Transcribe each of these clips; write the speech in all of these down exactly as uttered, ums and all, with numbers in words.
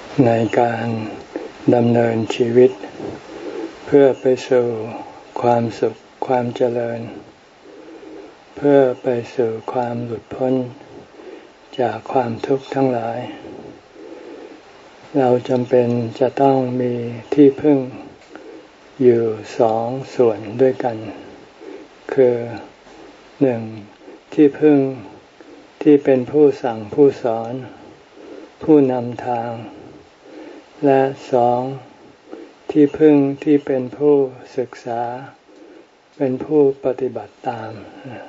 ในการดำเนินชีวิตเพื่อไปสู่ความสุขความเจริญเพื่อไปสู่ความหลุดพ้นจากความทุกข์ทั้งหลายเราจำเป็นจะต้องมีที่พึ่งอยู่สองส่วนด้วยกันคือหนึ่งที่พึ่งที่เป็นผู้สั่งผู้สอนผู้นำทางและสองที่พึ่งที่เป็นผู้ศึกษาเป็นผู้ปฏิบัติตาม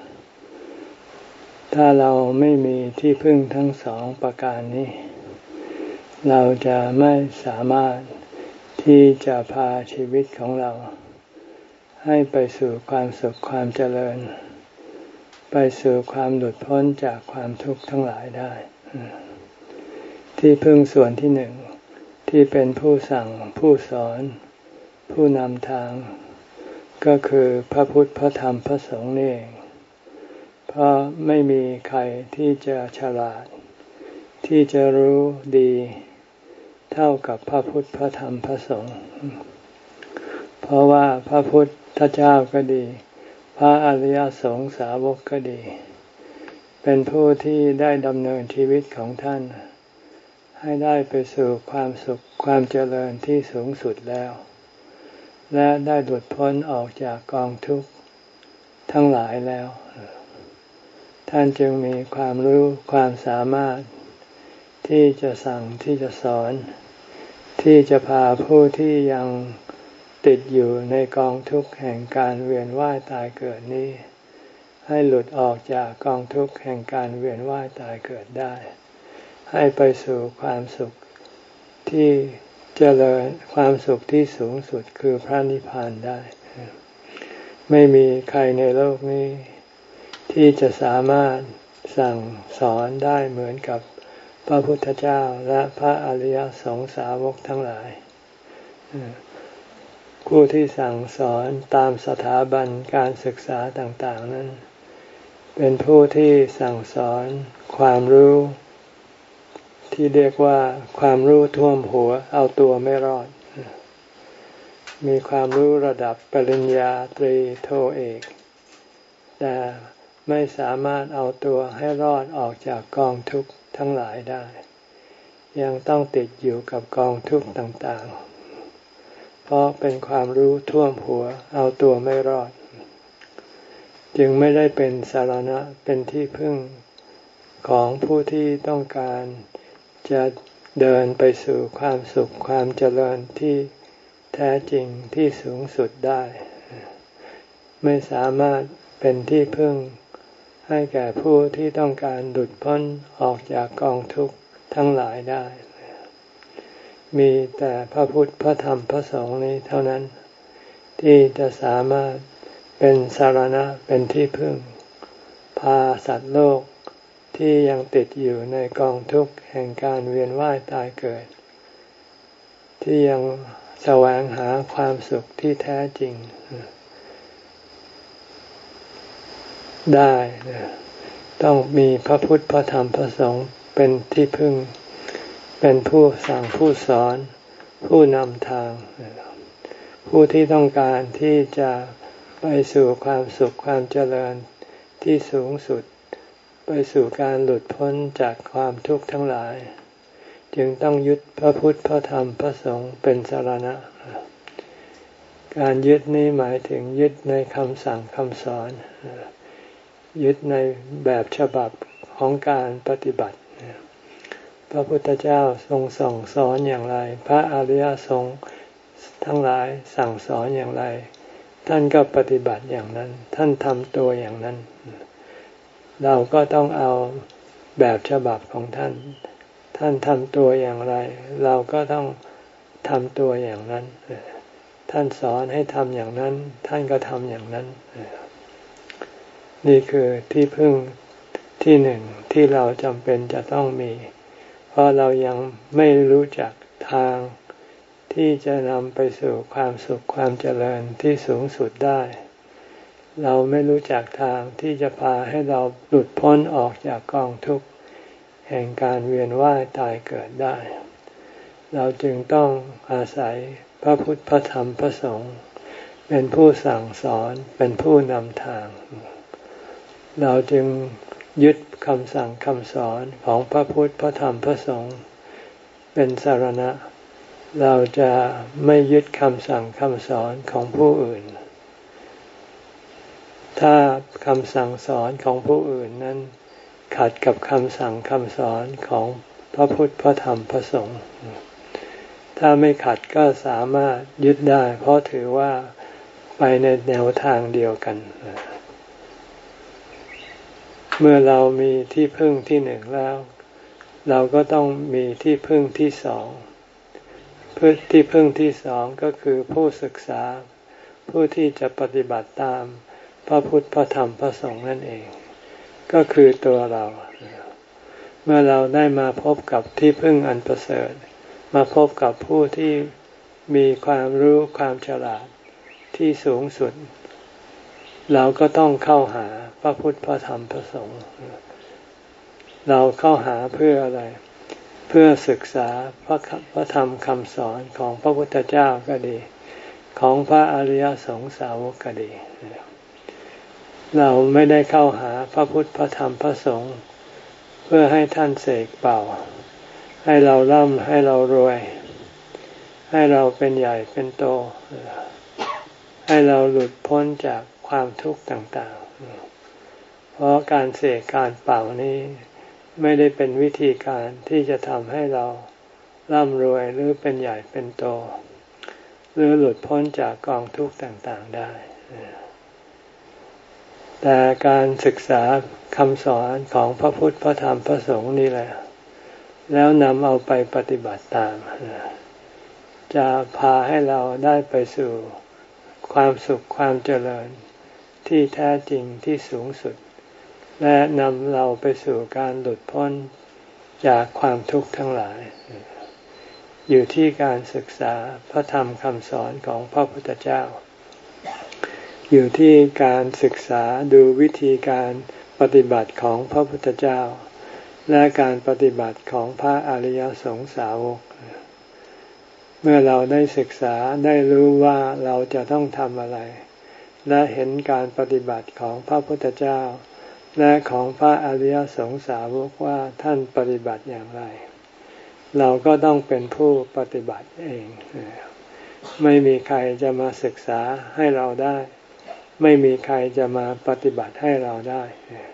ถ้าเราไม่มีที่พึ่งทั้งสองประการนี้เราจะไม่สามารถที่จะพาชีวิตของเราให้ไปสู่ความสุขความเจริญไปสู่ความหลุดพ้นจากความทุกข์ทั้งหลายได้ที่พึ่งส่วนที่หนึ่งที่เป็นผู้สั่งผู้สอนผู้นำทางก็คือพระพุทธพระธรรมพระสงฆ์นี่เองเพราะไม่มีใครที่จะฉลาดที่จะรู้ดีเท่ากับพระพุทธพระธรรมพระสงฆ์เพราะว่าพระพุทธเจ้าก็ดีพระอริยสงฆ์สาวกก็ดีเป็นผู้ที่ได้ดำเนินชีวิตของท่านให้ได้ไปสู่ความสุขความเจริญที่สูงสุดแล้วและได้หลุดพ้นออกจากกองทุกข์ทั้งหลายแล้วท่านจึงมีความรู้ความสามารถที่จะสั่งที่จะสอนที่จะพาผู้ที่ยังติดอยู่ในกองทุกข์แห่งการเวียนว่ายตายเกิดนี้ให้หลุดออกจากกองทุกข์แห่งการเวียนว่ายตายเกิดได้ให้ไปสู่ความสุขที่เจริญความสุขที่สูงสุดคือพระนิพพานได้ไม่มีใครในโลกนี้ที่จะสามารถสั่งสอนได้เหมือนกับพระพุทธเจ้าและพระอริยสงสาวกทั้งหลายผู้ที่สั่งสอนตามสถาบันการศึกษาต่างๆนั้นเป็นผู้ที่สั่งสอนความรู้ที่เรียกว่าความรู้ท่วมหัวเอาตัวไม่รอดมีความรู้ระดับปริญญาตรีโทเอกแต่ไม่สามารถเอาตัวให้รอดออกจากกองทุกข์ทั้งหลายได้ยังต้องติดอยู่กับกองทุกข์ต่างๆเพราะเป็นความรู้ท่วมหัวเอาตัวไม่รอดจึงไม่ได้เป็นสรณะเป็นที่พึ่งของผู้ที่ต้องการจะเดินไปสู่ความสุขความเจริญที่แท้จริงที่สูงสุดได้ไม่สามารถเป็นที่พึ่งให้แก่ผู้ที่ต้องการหลุดพ้นออกจากกองทุกข์ทั้งหลายได้มีแต่พระพุทธพระธรรมพระสงฆ์นี้เท่านั้นที่จะสามารถเป็นสรณะเป็นที่พึ่งพาสัตว์โลกที่ยังติดอยู่ในกองทุกข์แห่งการเวียนว่ายตายเกิดที่ยังแสวงหาความสุขที่แท้จริงได้ต้องมีพระพุทธพระธรรมพระสงฆ์เป็นที่พึ่งเป็นผู้สั่งผู้สอนผู้นำทางผู้ที่ต้องการที่จะไปสู่ความสุขความเจริญที่สูงสุดไปสู่การหลุดพ้นจากความทุกข์ทั้งหลายจึงต้องยึดพระพุทธพระธรรมพระสงฆ์เป็นสรณะการยึดนี้หมายถึงยึดในคำสั่งคำสอนยึดในแบบฉบับของการปฏิบัติพระพุทธเจ้าทรงสั่งสอนอย่างไรพระอริยสงฆ์ทั้งหลายสั่งสอนอย่างไรท่านก็ปฏิบัติอย่างนั้นท่านทำตัวอย่างนั้นเราก็ต้องเอาแบบฉบับของท่านท่านทำตัวอย่างไรเราก็ต้องทำตัวอย่างนั้นท่านสอนให้ทำอย่างนั้นท่านก็ทำอย่างนั้นนี่คือที่พึ่งที่หนึ่งที่เราจำเป็นจะต้องมีเพราะเรายังไม่รู้จักทางที่จะนำไปสู่ความสุขความเจริญที่สูงสุดได้เราไม่รู้จักทางที่จะพาให้เราหลุดพ้นออกจากกองทุกข์แห่งการเวียนว่ายตายเกิดได้เราจึงต้องอาศัยพระพุทธพระธรรมพระสงฆ์เป็นผู้สั่งสอนเป็นผู้นำทางเราจึงยึดคำสั่งคำสอนของพระพุทธพระธรรมพระสงฆ์เป็นสรณะเราจะไม่ยึดคำสั่งคำสอนของผู้อื่นถ้าคำสั่งสอนของผู้อื่นนั้นขัดกับคำสั่งคำสอนของพระพุทธพระธรรมพระสงฆ์ถ้าไม่ขัดก็สามารถยึดได้เพราะถือว่าไปในแนวทางเดียวกันเมื่อเรามีที่พึ่งที่หนึ่งแล้วเราก็ต้องมีที่พึ่งที่สองที่พึ่งที่สองก็คือผู้ศึกษาผู้ที่จะปฏิบัติตามพระพุทธพระธรรมพระสงฆ์นั่นเองก็คือตัวเราเมื่อเราได้มาพบกับที่พึ่งอันประเสริฐมาพบกับผู้ที่มีความรู้ความฉลาดที่สูงสุดเราก็ต้องเข้าหาพระพุทธพระธรรมพระสงฆ์เราเข้าหาเพื่ออะไรเพื่อศึกษาพระพระธรรมคำสอนของพระพุทธเจ้าก็ดีของพระอริยสงสาวกก็ดีเราไม่ได้เข้าหาพระพุทธพระธรรมพระสงฆ์เพื่อให้ท่านเสกเป่าให้เราร่ำให้เรารวยให้เราเป็นใหญ่เป็นโตให้เราหลุดพ้นจากความทุกข์ต่างๆเพราะการเสกการเป่านี้ไม่ได้เป็นวิธีการที่จะทำให้เราร่ำรวยหรือเป็นใหญ่เป็นโตหรือหลุดพ้นจากกองทุกข์ต่างๆได้แต่การศึกษาคำสอนของพระพุทธพระธรรมพระสงฆ์นี่แหละแล้วนำเอาไปปฏิบัติตามจะพาให้เราได้ไปสู่ความสุขความเจริญที่แท้จริงที่สูงสุดและนำเราไปสู่การหลุดพ้นจากความทุกข์ทั้งหลายอยู่ที่การศึกษาพระธรรมคำสอนของพระพุทธเจ้าอยู่ที่การศึกษาดูวิธีการปฏิบัติของพระพุทธเจ้าและการปฏิบัติของพระอริยสงสาวกเมื่อเราได้ศึกษาได้รู้ว่าเราจะต้องทำอะไรและเห็นการปฏิบัติของพระพุทธเจ้าและของพระอริยสงสาวกว่าท่านปฏิบัติอย่างไรเราก็ต้องเป็นผู้ปฏิบัติเองไม่มีใครจะมาศึกษาให้เราได้ไม่มีใครจะมาปฏิบัติให้เราได้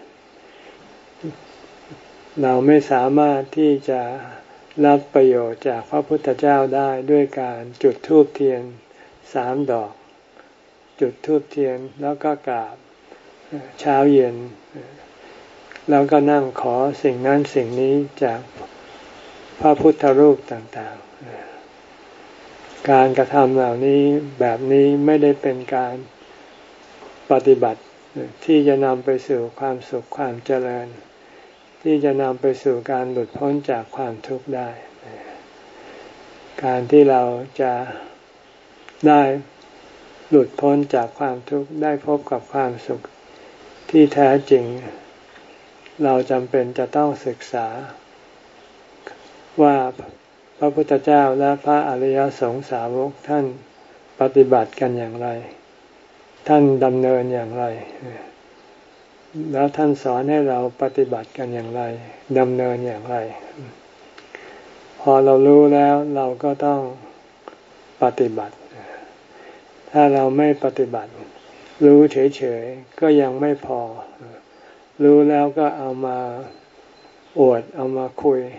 เราไม่สามารถที่จะรับประโยชน์จากพระพุทธเจ้าได้ด้วยการจุดธูปเทียนสามดอกจุดธูปเทียนแล้วก็กราบเช้าเย็นแล้วก็นั่งขอสิ่งนั้นสิ่งนี้จากพระพุทธรูปต่างๆการกระทำเหล่านี้แบบนี้ไม่ได้เป็นการปฏิบัติที่จะนำไปสู่ความสุขความเจริญที่จะนำไปสู่การหลุดพ้นจากความทุกข์ได้การที่เราจะได้หลุดพ้นจากความทุกข์ได้พบกับความสุขที่แท้จริงเราจำเป็นจะต้องศึกษาว่าพระพุทธเจ้าและพระอริยสงสาวกท่านปฏิบัติกันอย่างไรท่านดำเนินอย่างไรแล้วท่านสอนให้เราปฏิบัติกันอย่างไรดำเนินอย่างไรพอเรารู้แล้วเราก็ต้องปฏิบัติถ้าเราไม่ปฏิบัติรู้เฉยๆก็ยังไม่พอรู้แล้วก็เอามาอวดเอามาคุย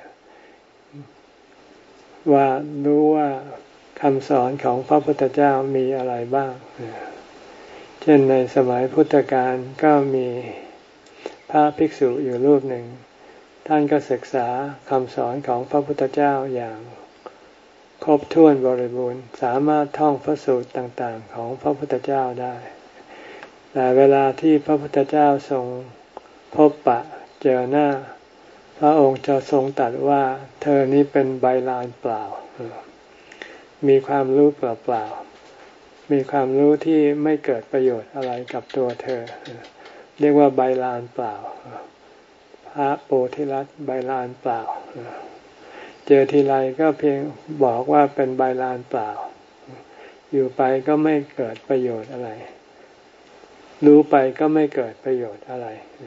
ว่ารู้ว่าคำสอนของพระพุทธเจ้ามีอะไรบ้างเช่นในสมัยพุทธกาลก็มีพระภิกษุอยู่รูปหนึ่งท่านก็ศึกษาคำสอนของพระพุทธเจ้าอย่างครบถ้วนบริบูรณ์สามารถท่องพระสูตรต่างๆของพระพุทธเจ้าได้แต่เวลาที่พระพุทธเจ้าทรงพบปะเจอหน้าพระองค์จะทรงตรัสว่าเธอนี้เป็นใบลานเปล่ามีความรู้เปล่าๆมีความรู้ที่ไม่เกิดประโยชน์อะไรกับตัวเธอเรียกว่าใบลานเปล่าพระโพธิลัตใบลานเปล่าเจอทีไรก็เพียงบอกว่าเป็นใบลานเปล่าอยู่ไปก็ไม่เกิดประโยชน์อะไรรู้ไปก็ไม่เกิดประโยชน์อะไร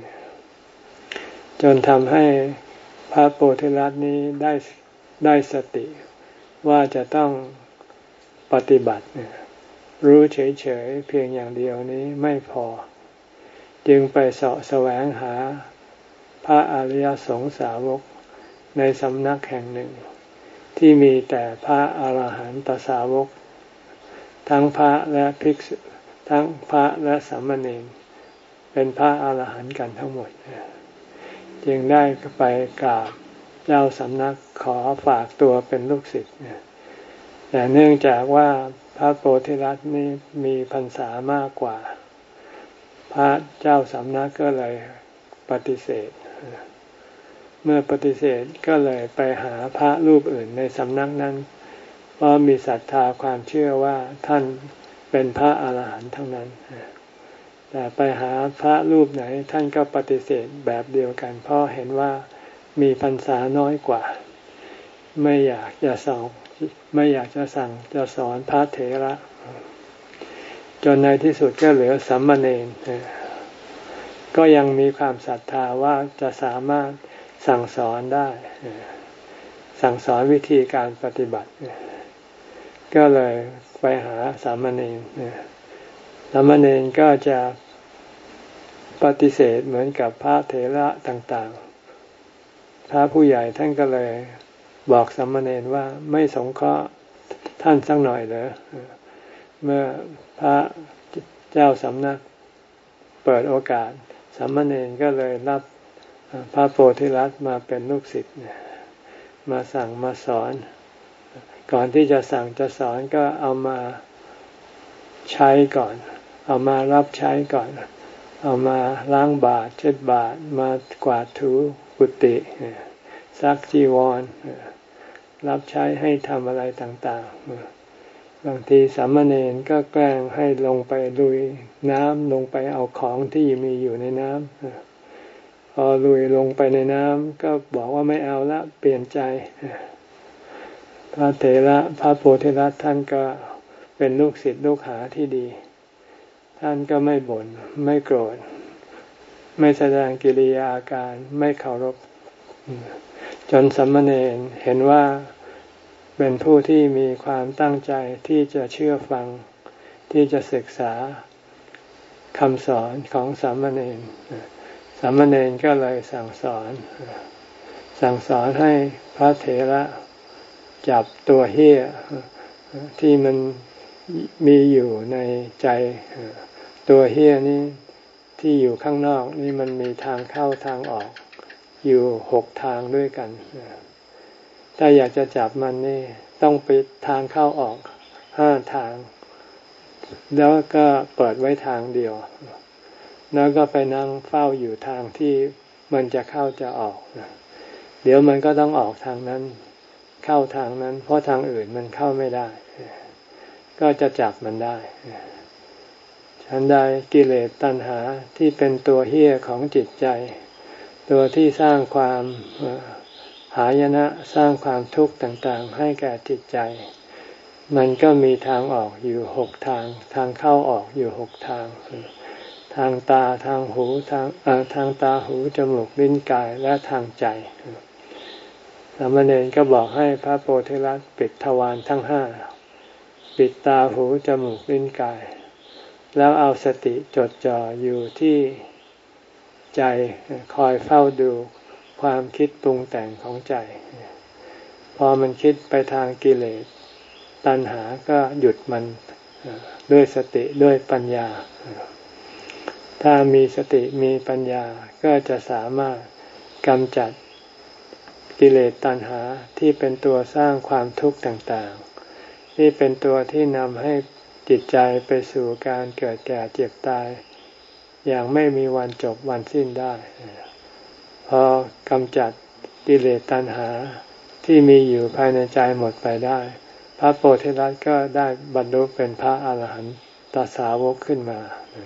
จนทำให้พระโพธิลัตนี้ได้ได้สติว่าจะต้องปฏิบัติรู้เฉยๆเพียงอย่างเดียวนี้ไม่พอจึงไปเสาะแสวงหาพระอริยสงสาวกในสำนักแห่งหนึ่งที่มีแต่พระอาหารหันตสาวกทั้งพระและภิกษุทั้งพระและสามเณรเป็นพระอาหารหันต์กันทั้งหมดจึงได้ไปกราบเจ้าสำนักขอฝากตัวเป็นลูกศิษย์แต่เนื่องจากว่าพระโพธิลัตนี้มีพรรษามากกว่าพระเจ้าสำนักก็เลยปฏิเสธเมื่อปฏิเสธก็เลยไปหาพระรูปอื่นในสำนักนั้นเพราะมีศรัทธาความเชื่อว่าท่านเป็นพระอาหารหันต์ทั้งนั้นแต่ไปหาพระรูปไหนท่านก็ปฏิเสธแบบเดียวกันเพราะเห็นว่ามีพรรษาน้อยกว่าไม่อยากจะสอนไม่อยากจะสั่งจะสอนพระเถระจนในที่สุดก็เหลือสามเณรก็ยังมีความศรัทธาว่าจะสามารถสั่งสอนได้สั่งสอนวิธีการปฏิบัติก็เลยไปหาสามเณรสามเณรก็จะปฏิเสธเหมือนกับพระเถระต่างๆพระผู้ใหญ่ท่านก็เลยบอกสามเณรว่าไม่สงเคราะห์ท่านสักหน่อยเหรอเมื่อพระเจ้าสำนักเปิดโอกาสสามเณรก็เลยรับพระโพธิลัตมาเป็นลูกศิษย์มาสั่งมาสอนก่อนที่จะสั่งจะสอนก็เอามาใช้ก่อนเอามารับใช้ก่อนเอามาล้างบาตรเช็ดบาตรมากวาดถูกุฏิซักจีวรรับใช้ให้ทำอะไรต่างๆบางทีสามเณรก็แกล้งให้ลงไปลุยน้ำลงไปเอาของที่มีอยู่ในน้ำพอลุยลงไปในน้ำก็บอกว่าไม่เอาละเปลี่ยนใจพระเถระพระโพธิลัตท่านก็เป็นลูกศิษย์ลูกหาที่ดีท่านก็ไม่บ่นไม่โกรธไม่แสดงกิริยาอาการไม่เคารพจนสามเณรเห็นว่าเป็นผู้ที่มีความตั้งใจที่จะเชื่อฟังที่จะศึกษาคำสอนของสามเณรสามเณรก็เลยสั่งสอนสั่งสอนให้พระเถระจับตัวเหี้ยที่มันมีอยู่ในใจตัวเหี้ยนี้ที่อยู่ข้างนอกนี่มันมีทางเข้าทางออกอยู่หกทางด้วยกันถ้าอยากจะจับมันนี่ต้องปิดทางเข้าออกห้าทางแล้วก็เปิดไว้ทางเดียวแล้วก็ไปนั่งเฝ้าอยู่ทางที่มันจะเข้าจะออกเดี๋ยวมันก็ต้องออกทางนั้นเข้าทางนั้นเพราะทางอื่นมันเข้าไม่ได้ก็จะจับมันได้ฉันใดกิเลสตัณหาที่เป็นตัวเหี้ยของจิตใจตัวที่สร้างความหายนะสร้างความทุกข์ต่างๆให้แก่จิตใจมันก็มีทางออกอยู่หกทางทางเข้าออกอยู่หกทางทางตาทางหูทางเอ่อทางตาหูจมูกลิ้นกายและทางใจสามเณรก็บอกให้พระโพธิลัตปิดทวารทั้งห้าปิดตาหูจมูกลิ้นกายแล้วเอาสติจดจ่ออยู่ที่ใจคอยเฝ้าดูความคิดปรุงแต่งของใจพอมันคิดไปทางกิเลสตัณหาก็หยุดมันด้วยสติด้วยปัญญาถ้ามีสติมีปัญญาก็จะสามารถกำจัดกิเลสตัณหาที่เป็นตัวสร้างความทุกข์ต่างๆที่เป็นตัวที่นำให้จิตใจไปสู่การเกิดแก่เจ็บตายอย่างไม่มีวันจบวันสิ้นได้พอกำจัดกิเลสตัณหาที่มีอยู่ภายในใจหมดไปได้พระโพธิลัตก็ได้บรรลุเป็นพระอาหารหันตสาวกขึ้นมา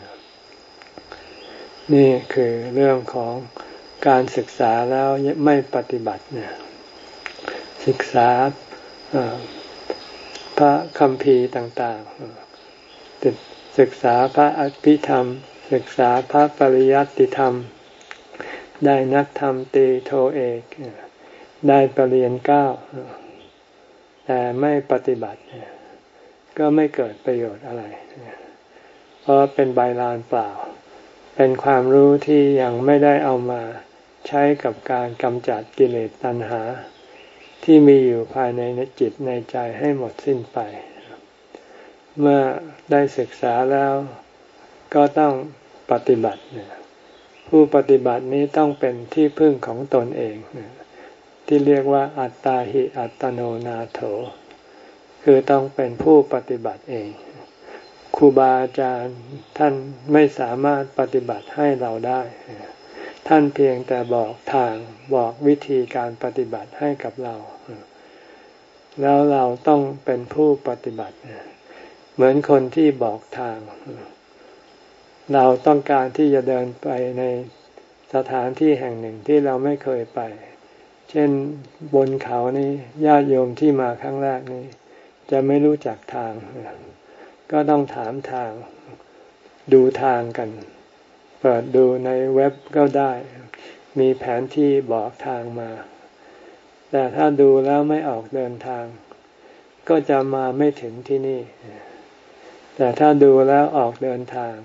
นี่คือเรื่องของการศึกษาแล้วไม่ปฏิบัติเนี่ยศึกษาพระคัมภีร์ต่างๆศึกษาพระอภิธรรมศึกษาพระปริยัติธรรมได้นักธรรมตรีโทเอกได้ปรริญญาเก้าแต่ไม่ปฏิบัติก็ไม่เกิดประโยชน์อะไรเพราะเป็นใบลานเปล่าเป็นความรู้ที่ยังไม่ได้เอามาใช้กับการกำจัดกิเลสตัณหาที่มีอยู่ภายในจิตในใจให้หมดสิ้นไปเมื่อได้ศึกษาแล้วก็ต้องปฏิบัติผู้ปฏิบัตินี้ต้องเป็นที่พึ่งของตนเองที่เรียกว่าอัตตาหิอัตโนนาโถคือต้องเป็นผู้ปฏิบัติเองครูบาอาจารย์ท่านไม่สามารถปฏิบัติให้เราได้ท่านเพียงแต่บอกทางบอกวิธีการปฏิบัติให้กับเราแล้วเราต้องเป็นผู้ปฏิบัติเหมือนคนที่บอกทางเราต้องการที่จะเดินไปในสถานที่แห่งหนึ่งที่เราไม่เคยไปเช่นบนเขานี้ญาติโยมที่มาครั้งแรกนี้จะไม่รู้จักทางก็ต้องถามทางดูทางกันเปิดดูในเว็บก็ได้มีแผนที่บอกทางมาแต่ถ้าดูแล้วไม่ออกเดินทางก็จะมาไม่ถึงที่นี่แต่ถ้าดูแล้วออกเดินทาง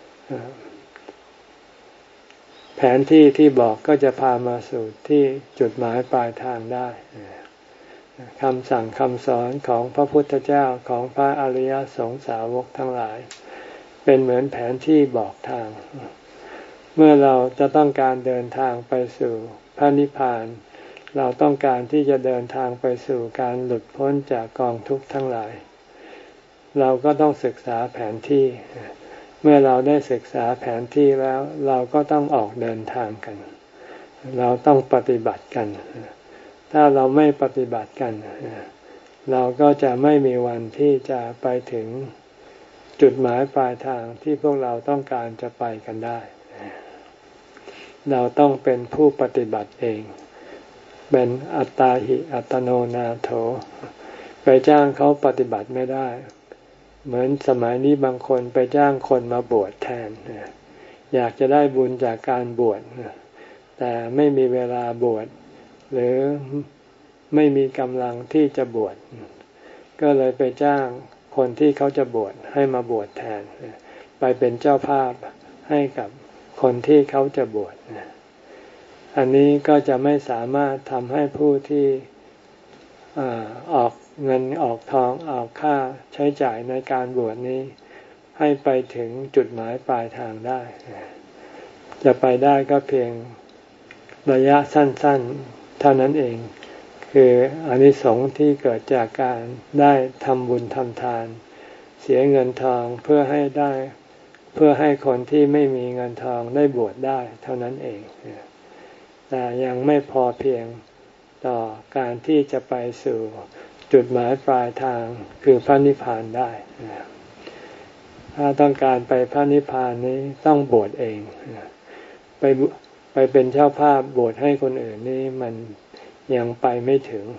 แผนที่ที่บอกก็จะพามาสู่ที่จุดหมายปลายทางได้คำสั่งคำสอนของพระพุทธเจ้าของพระอริยสงสาวกทั้งหลายเป็นเหมือนแผนที่บอกทางเมื่อเราจะต้องการเดินทางไปสู่พระนิพพานเราต้องการที่จะเดินทางไปสู่การหลุดพ้นจากกองทุกข์ทั้งหลายเราก็ต้องศึกษาแผนที่เมื่อเราได้ศึกษาแผนที่แล้วเราก็ต้องออกเดินทางกันเราต้องปฏิบัติกันถ้าเราไม่ปฏิบัติกันเราก็จะไม่มีวันที่จะไปถึงจุดหมายปลายทางที่พวกเราต้องการจะไปกันได้เราต้องเป็นผู้ปฏิบัติเองเป็นอัตตาหิอัตโนนาโถไปจ้างเขาปฏิบัติไม่ได้เหมือนสมัยนี้บางคนไปจ้างคนมาบวชแทนอยากจะได้บุญจากการบวชแต่ไม่มีเวลาบวชหรือไม่มีกำลังที่จะบวชก็เลยไปจ้างคนที่เขาจะบวชให้มาบวชแทนไปเป็นเจ้าภาพให้กับคนที่เขาจะบวชอันนี้ก็จะไม่สามารถทำให้ผู้ที่ออกเงินออกทองออกค่าใช้จ่ายในการบวชนี้ให้ไปถึงจุดหมายปลายทางได้จะไปได้ก็เพียงระยะสั้นๆเท่านั้นเองคืออานิสงส์ที่เกิดจากการได้ทำบุญทำทานเสียเงินทองเพื่อให้ได้เพื่อให้คนที่ไม่มีเงินทองได้บวชได้เท่านั้นเองแต่ยังไม่พอเพียงต่อการที่จะไปสู่จุดหมายปลายทางคือพระนิพพานได้ถ้าต้องการไปพระนิพพานนี้ต้องบวชเองไปไปเป็นเจ้าภาพบวชให้คนอื่นนี่มันยังไปไม่ถึง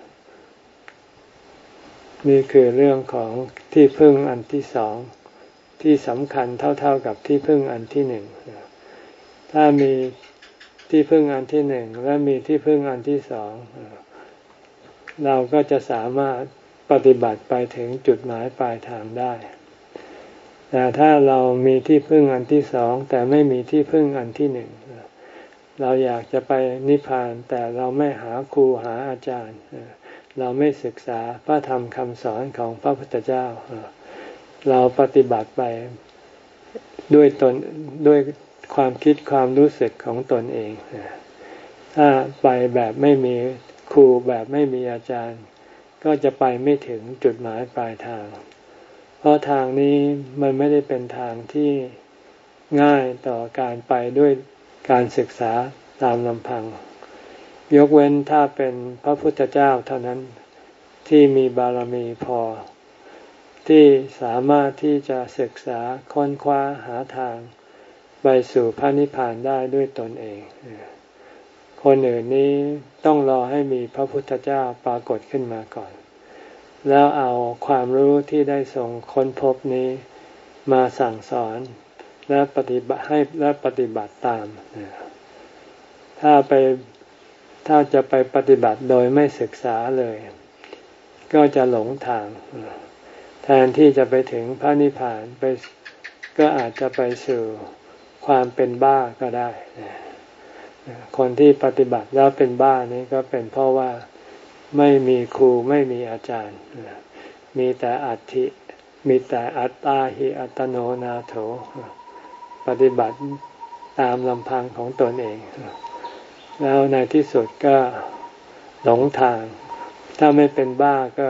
นี่คือเรื่องของที่พึ่งอันที่สองที่สำคัญเท่าๆกับที่พึ่งอันที่หนึ่งถ้ามีที่พึ่งอันที่หนึ่งและมีที่พึ่งอันที่สองเราก็จะสามารถปฏิบัติไปถึงจุดหมายปลายทางได้แต่ถ้าเรามีที่พึ่งอันที่สองแต่ไม่มีที่พึ่งอันที่หนึ่งเราอยากจะไปนิพพานแต่เราไม่หาครูหาอาจารย์เราไม่ศึกษาพระธรรมคำสอนของพระพุทธเจ้าเราปฏิบัติไปด้วยตนด้วยความคิดความรู้สึกของตนเองถ้าไปแบบไม่มีครูแบบไม่มีอาจารย์ก็จะไปไม่ถึงจุดหมายปลายทางเพราะทางนี้มันไม่ได้เป็นทางที่ง่ายต่อการไปด้วยการศึกษาตามลำพังยกเว้นถ้าเป็นพระพุทธเจ้าเท่านั้นที่มีบารมีพอที่สามารถที่จะศึกษาค้นคว้าหาทางไปสู่พระนิพพานได้ด้วยตนเองคนอื่นนี้ต้องรอให้มีพระพุทธเจ้าปรากฏขึ้นมาก่อนแล้วเอาความรู้ที่ได้ทรงค้นพบนี้มาสั่งสอนและปฏิบัติให้และปฏิบัติตามถ้าไปถ้าจะไปปฏิบัติโดยไม่ศึกษาเลยก็จะหลงทางแทนที่จะไปถึงพระนิพพานไปก็อาจจะไปสู่ความเป็นบ้าก็ได้คนที่ปฏิบัติแล้วเป็นบ้านี้ก็เป็นเพราะว่าไม่มีครูไม่มีอาจารย์มีแต่อัตถิมีแต่อัตตาหิอัตโนนาโถปฏิบัติตามลำพังของตนเองแล้วในที่สุดก็หลงทางถ้าไม่เป็นบ้าก็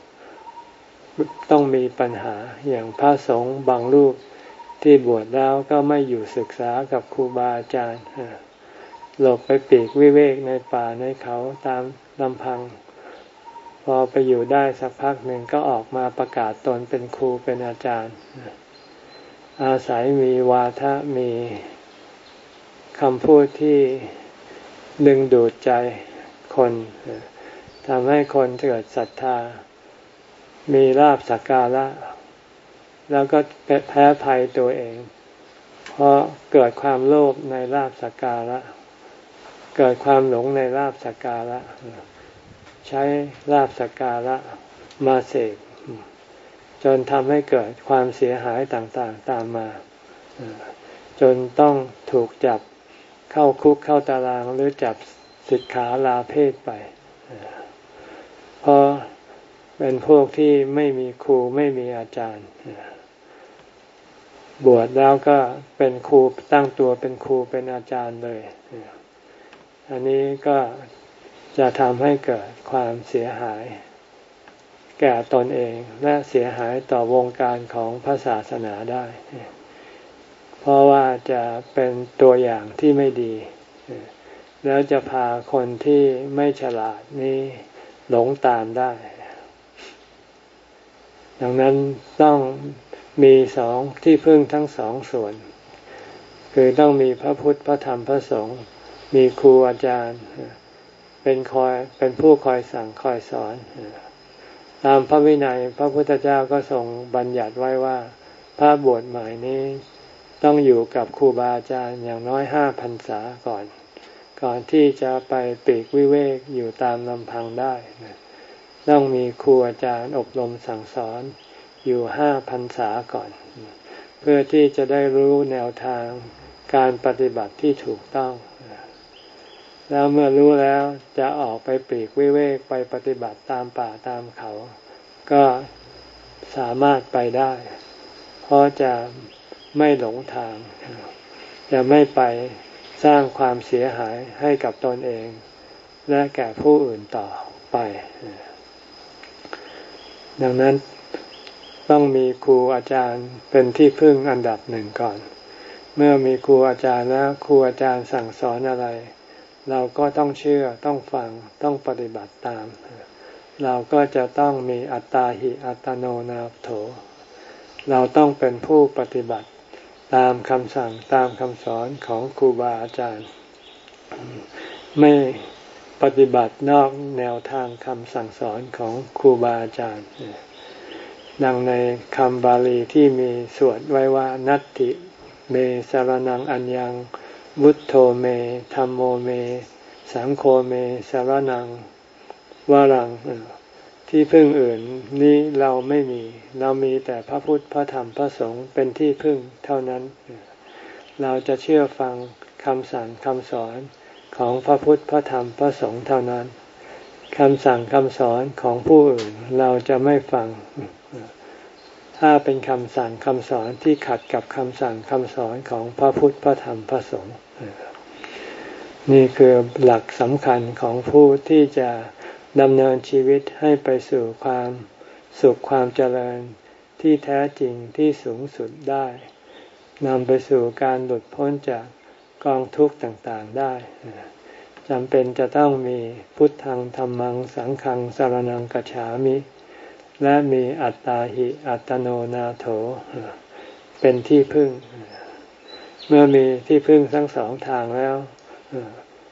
ต้องมีปัญหาอย่างพระสงฆ์บางรูปที่บวชแล้วก็ไม่อยู่ศึกษากับครูบาอาจารย์หลบไปปีกวิเวกในป่าในเขาตามลำพังพอไปอยู่ได้สักพักหนึ่งก็ออกมาประกาศตนเป็นครูเป็นอาจารย์อาศัยมีวาทะมีคำพูดที่ดึงดูดใจคนทำให้คนเกิดศรัทธามีลาภสักการะแล้วก็แพ้ภัยตัวเองเพราะเกิดความโลภในลาภสักการะเกิดความหลงในลาภสักการะใช้ลาภสักการะมาเสกจนทำให้เกิดความเสียหายต่างๆตามมาจนต้องถูกจับเข้าคุกเข้าตารางหรือจับสิกขาลาเพศไปเพราะเป็นพวกที่ไม่มีครูไม่มีอาจารย์บวชแล้วก็เป็นครูตั้งตัวเป็นครูเป็นอาจารย์เลยอันนี้ก็จะทำให้เกิดความเสียหายแก่ตนเองและเสียหายต่อวงการของพระศาสนาได้เพราะว่าจะเป็นตัวอย่างที่ไม่ดีแล้วจะพาคนที่ไม่ฉลาดนี้หลงตามได้ดังนั้นต้องมีสองที่พึ่งทั้งสองส่วนคือต้องมีพระพุทธพระธรรมพระสงฆ์มีครูอาจารย์เป็นคอยเป็นผู้คอยสั่งคอยสอนตามพระวินัยพระพุทธเจ้าก็ทรงบัญญัติไว้ว่าพระบวชใหม่นี้ต้องอยู่กับครูบาอาจารย์อย่างน้อยห้าพรรษาก่อนก่อนที่จะไปปีกวิเวกอยู่ตามลำพังได้ต้องมีครูอาจารย์อบรมสั่งสอนอยู่ห้าพรรษาก่อนเพื่อที่จะได้รู้แนวทางการปฏิบัติที่ถูกต้องแล้วเมื่อรู้แล้วจะออกไปปีกวิเวกไปปฏิบัติตามป่าตามเขาก็สามารถไปได้เพราะจะไม่หลงทางจะไม่ไปสร้างความเสียหายให้กับตนเองและแก่ผู้อื่นต่อไปดังนั้นต้องมีครูอาจารย์เป็นที่พึ่งอันดับหนึ่งก่อนเมื่อมีครูอาจารย์แล้วครูอาจารย์สั่งสอนอะไรเราก็ต้องเชื่อต้องฟังต้องปฏิบัติตามเราก็จะต้องมีอัตตาหิอัตโนนาโถเราต้องเป็นผู้ปฏิบัติตามคำสั่งตามคำสอนของครูบาอาจารย์ไม่ปฏิบัตินอกแนวทางคำสั่งสอนของครูบาอาจารย์ดังในคำบาลีที่มีสวดไว้ว่านัตถิเมสรณังอัญญังวุฒโธเมธัมโมเมสังโฆเมสรณังวรังที่พึ่งอื่นนี้เราไม่มีเรามีแต่พระพุทธพระธรรมพระสงฆ์เป็นที่พึ่งเท่านั้นเราจะเชื่อฟังคำสั่งคำสอนของพระพุทธพระธรรมพระสงฆ์เท่านั้นคำสั่งคำสอนของผู้อื่นเราจะไม่ฟังถ้าเป็นคำสั่งคำสอนที่ขัดกับคำสั่งคำสอนของพระพุทธพระธรรมพระสงฆ์นี่คือหลักสำคัญของผู้ที่จะดำเนินชีวิตให้ไปสู่ความสุขความเจริญที่แท้จริงที่สูงสุดได้นำไปสู่การหลุดพ้นจากกองทุกข์ต่างๆได้จำเป็นจะต้องมีพุทธังธัมมังสังฆังสรณังคัจฉามิและมีอัตตาหิอัตโนนาโถเป็นที่พึ่งเมื่อมีที่พึ่งทั้งสองทางแล้ว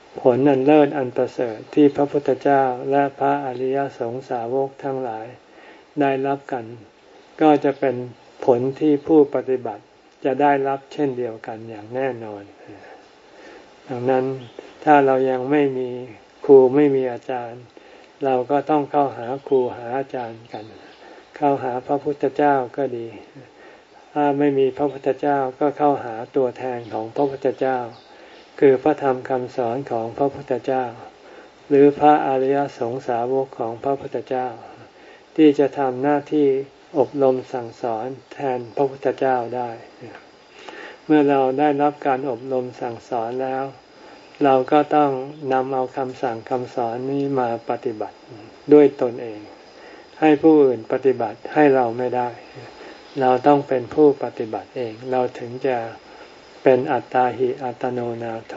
ผลอันเลิศอันประเสริฐที่พระพุทธเจ้าและพระอริยสงสาวกทั้งหลายได้รับกันก็จะเป็นผลที่ผู้ปฏิบัติจะได้รับเช่นเดียวกันอย่างแน่นอนดังนั้นถ้าเรายังไม่มีครูไม่มีอาจารย์เราก็ต้องเข้าหาครูหาอาจารย์กันเข้าหาพระพุทธเจ้าก็ดีถ้าไม่มีพระพุทธเจ้าก็เข้าหาตัวแทนของพระพุทธเจ้าคือพระธรรมคำสอนของพระพุทธเจ้าหรือพระอริยสงสาวกของพระพุทธเจ้าที่จะทำหน้าที่อบรมสั่งสอนแทนพระพุทธเจ้าได้เมื่อเราได้รับการอบรมสั่งสอนแล้วเราก็ต้องนำเอาคำสั่งคำสอนนี้มาปฏิบัติด้วยตนเองให้ผู้อื่นปฏิบัติให้เราไม่ได้เราต้องเป็นผู้ปฏิบัติเองเราถึงจะเป็นอัตตาหิอัตโนนาโถ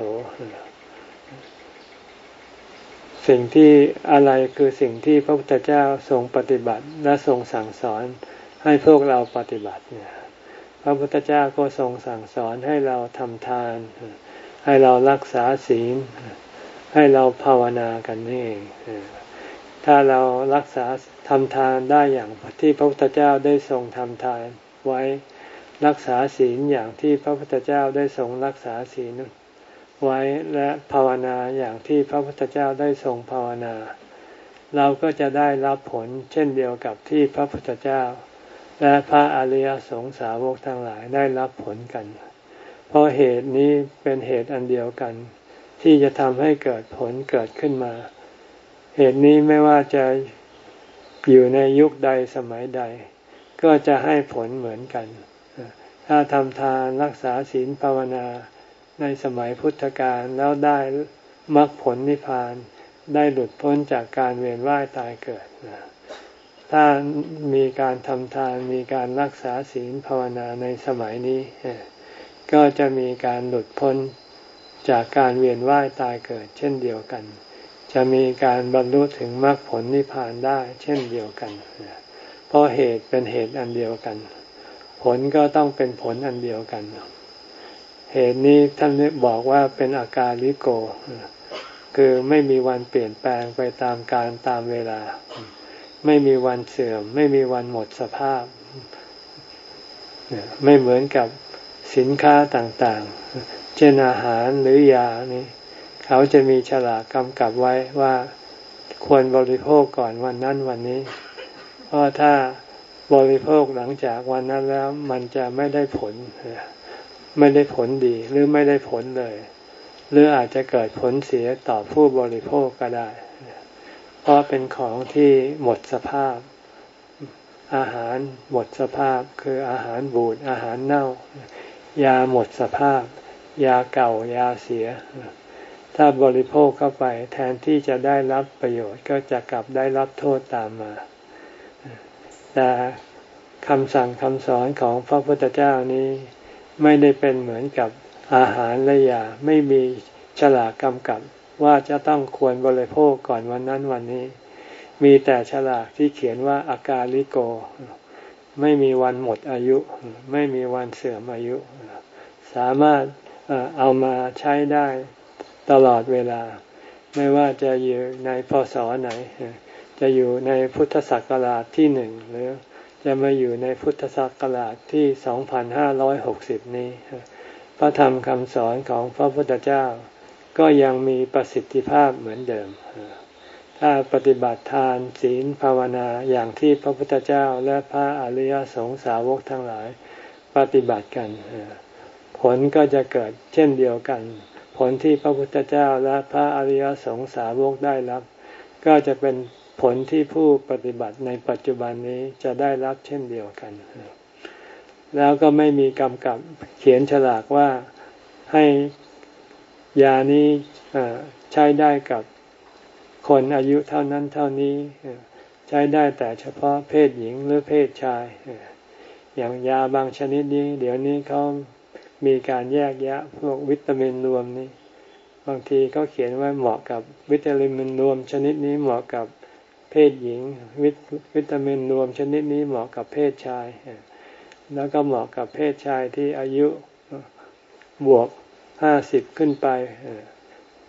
สิ่งที่อะไรคือสิ่งที่พระพุทธเจ้าทรงปฏิบัติและทรงสั่งสอนให้พวกเราปฏิบัติเนี่ยพระพุทธเจ้าก็ทรงสั่งสอนให้เราทำทานให้เรารักษาศีลให้เราภาวนากันนี่เองถ้าเรารักษาทำทานได้อย่างที่พระพุทธเจ้าได้ทรงทำทานไว้รักษาศีลอย่างที่พระพุทธเจ้าได้ทรงรักษาศีลไว้และภาวนาอย่างที่พระพุทธเจ้าได้ทรงภาวนาเราก็จะได้รับผลเช่นเดียวกับที่พระพุทธเจ้าและพระอริยสงสาวกทั้งหลายได้รับผลกันเพราะเหตุนี้เป็นเหตุอันเดียวกันที่จะทำให้เกิดผลเกิดขึ้นมาเหตุนี้ไม่ว่าจะอยู่ในยุคใดสมัยใดก็จะให้ผลเหมือนกันถ้าทำทานรักษาศีลภาวนาในสมัยพุทธกาลแล้วได้มรรคผลนิพพานได้หลุดพ้นจากการเวียนว่ายตายเกิดถ้ามีการทำทานมีการรักษาศีลภาวนาในสมัยนี้ก็จะมีการหลุดพ้นจากการเวียนว่ายตายเกิดเช่นเดียวกันจะมีการบรรลุถึงมรรคผลนิพพานได้เช่นเดียวกันเพราะเหตุเป็นเหตุอันเดียวกันผลก็ต้องเป็นผลอันเดียวกันเหตุนี้ท่านบอกว่าเป็นอากาลิโกคือไม่มีวันเปลี่ยนแปลงไปตามกาลตามเวลาไม่มีวันเสื่อมไม่มีวันหมดสภาพไม่เหมือนกับสินค้าต่างๆเช่นอาหารหรือยานี่เขาจะมีฉลากกำกับไว้ว่าควรบริโภคก่อนวันนั้นวันนี้เพราะถ้าบริโภคหลังจากวันนั้นแล้วมันจะไม่ได้ผลไม่ได้ผลดีหรือไม่ได้ผลเลยหรืออาจจะเกิดผลเสียต่อผู้บริโภคก็ได้เพราะเป็นของที่หมดสภาพอาหารหมดสภาพคืออาหารบูดอาหารเน่ายาหมดสภาพยาเก่ายาเสียถ้าบริโภคเข้าไปแทนที่จะได้รับประโยชน์ก็จะกลับได้รับโทษตามมาแต่คำสั่งคำสอนของพระพุทธเจ้านี้ไม่ได้เป็นเหมือนกับอาหารและยาไม่มีฉลากกำกับว่าจะต้องควรบริโภคก่อนวันนั้นวันนี้มีแต่ฉลากที่เขียนว่าอากาลิโกไม่มีวันหมดอายุไม่มีวันเสื่อมอายุสามารถเอามาใช้ได้ตลอดเวลาไม่ว่าจะอยู่ในพ.ศ.ไหนจะอยู่ในพุทธศักราชที่หนึ่งหรือจะมาอยู่ในพุทธศักราชที่สองพันห้าร้อยหกสิบนี้พระธรรมคำสอนของพระพุทธเจ้าก็ยังมีประสิทธิภาพเหมือนเดิมถ้าปฏิบัติทานศีลภาวนาอย่างที่พระพุทธเจ้าและพระอริยสงสาวกทั้งหลายปฏิบัติกันผลก็จะเกิดเช่นเดียวกันผลที่พระพุทธเจ้าและพระอริยสงสาวกได้รับก็จะเป็นผลที่ผู้ปฏิบัติในปัจจุบันนี้จะได้รับเช่นเดียวกันแล้วก็ไม่มีกำกับเขียนฉลากว่าให้ยานี้ใช้ได้กับคนอายุเท่านั้นเท่านี้ใช้ได้แต่เฉพาะเพศหญิงหรือเพศชายอย่างยาบางชนิดนี้เดี๋ยวนี้เขามีการแยกแยะพวกวิตามินรวมนี้บางทีเขาเขียนไว้เหมาะกับวิตามินรวมชนิดนี้เหมาะกับเพศหญิงวิตวิตามินรวมชนิดนี้เหมาะกับเพศชายแล้วก็เหมาะกับเพศชายที่อายุบวกห้าสิบขึ้นไป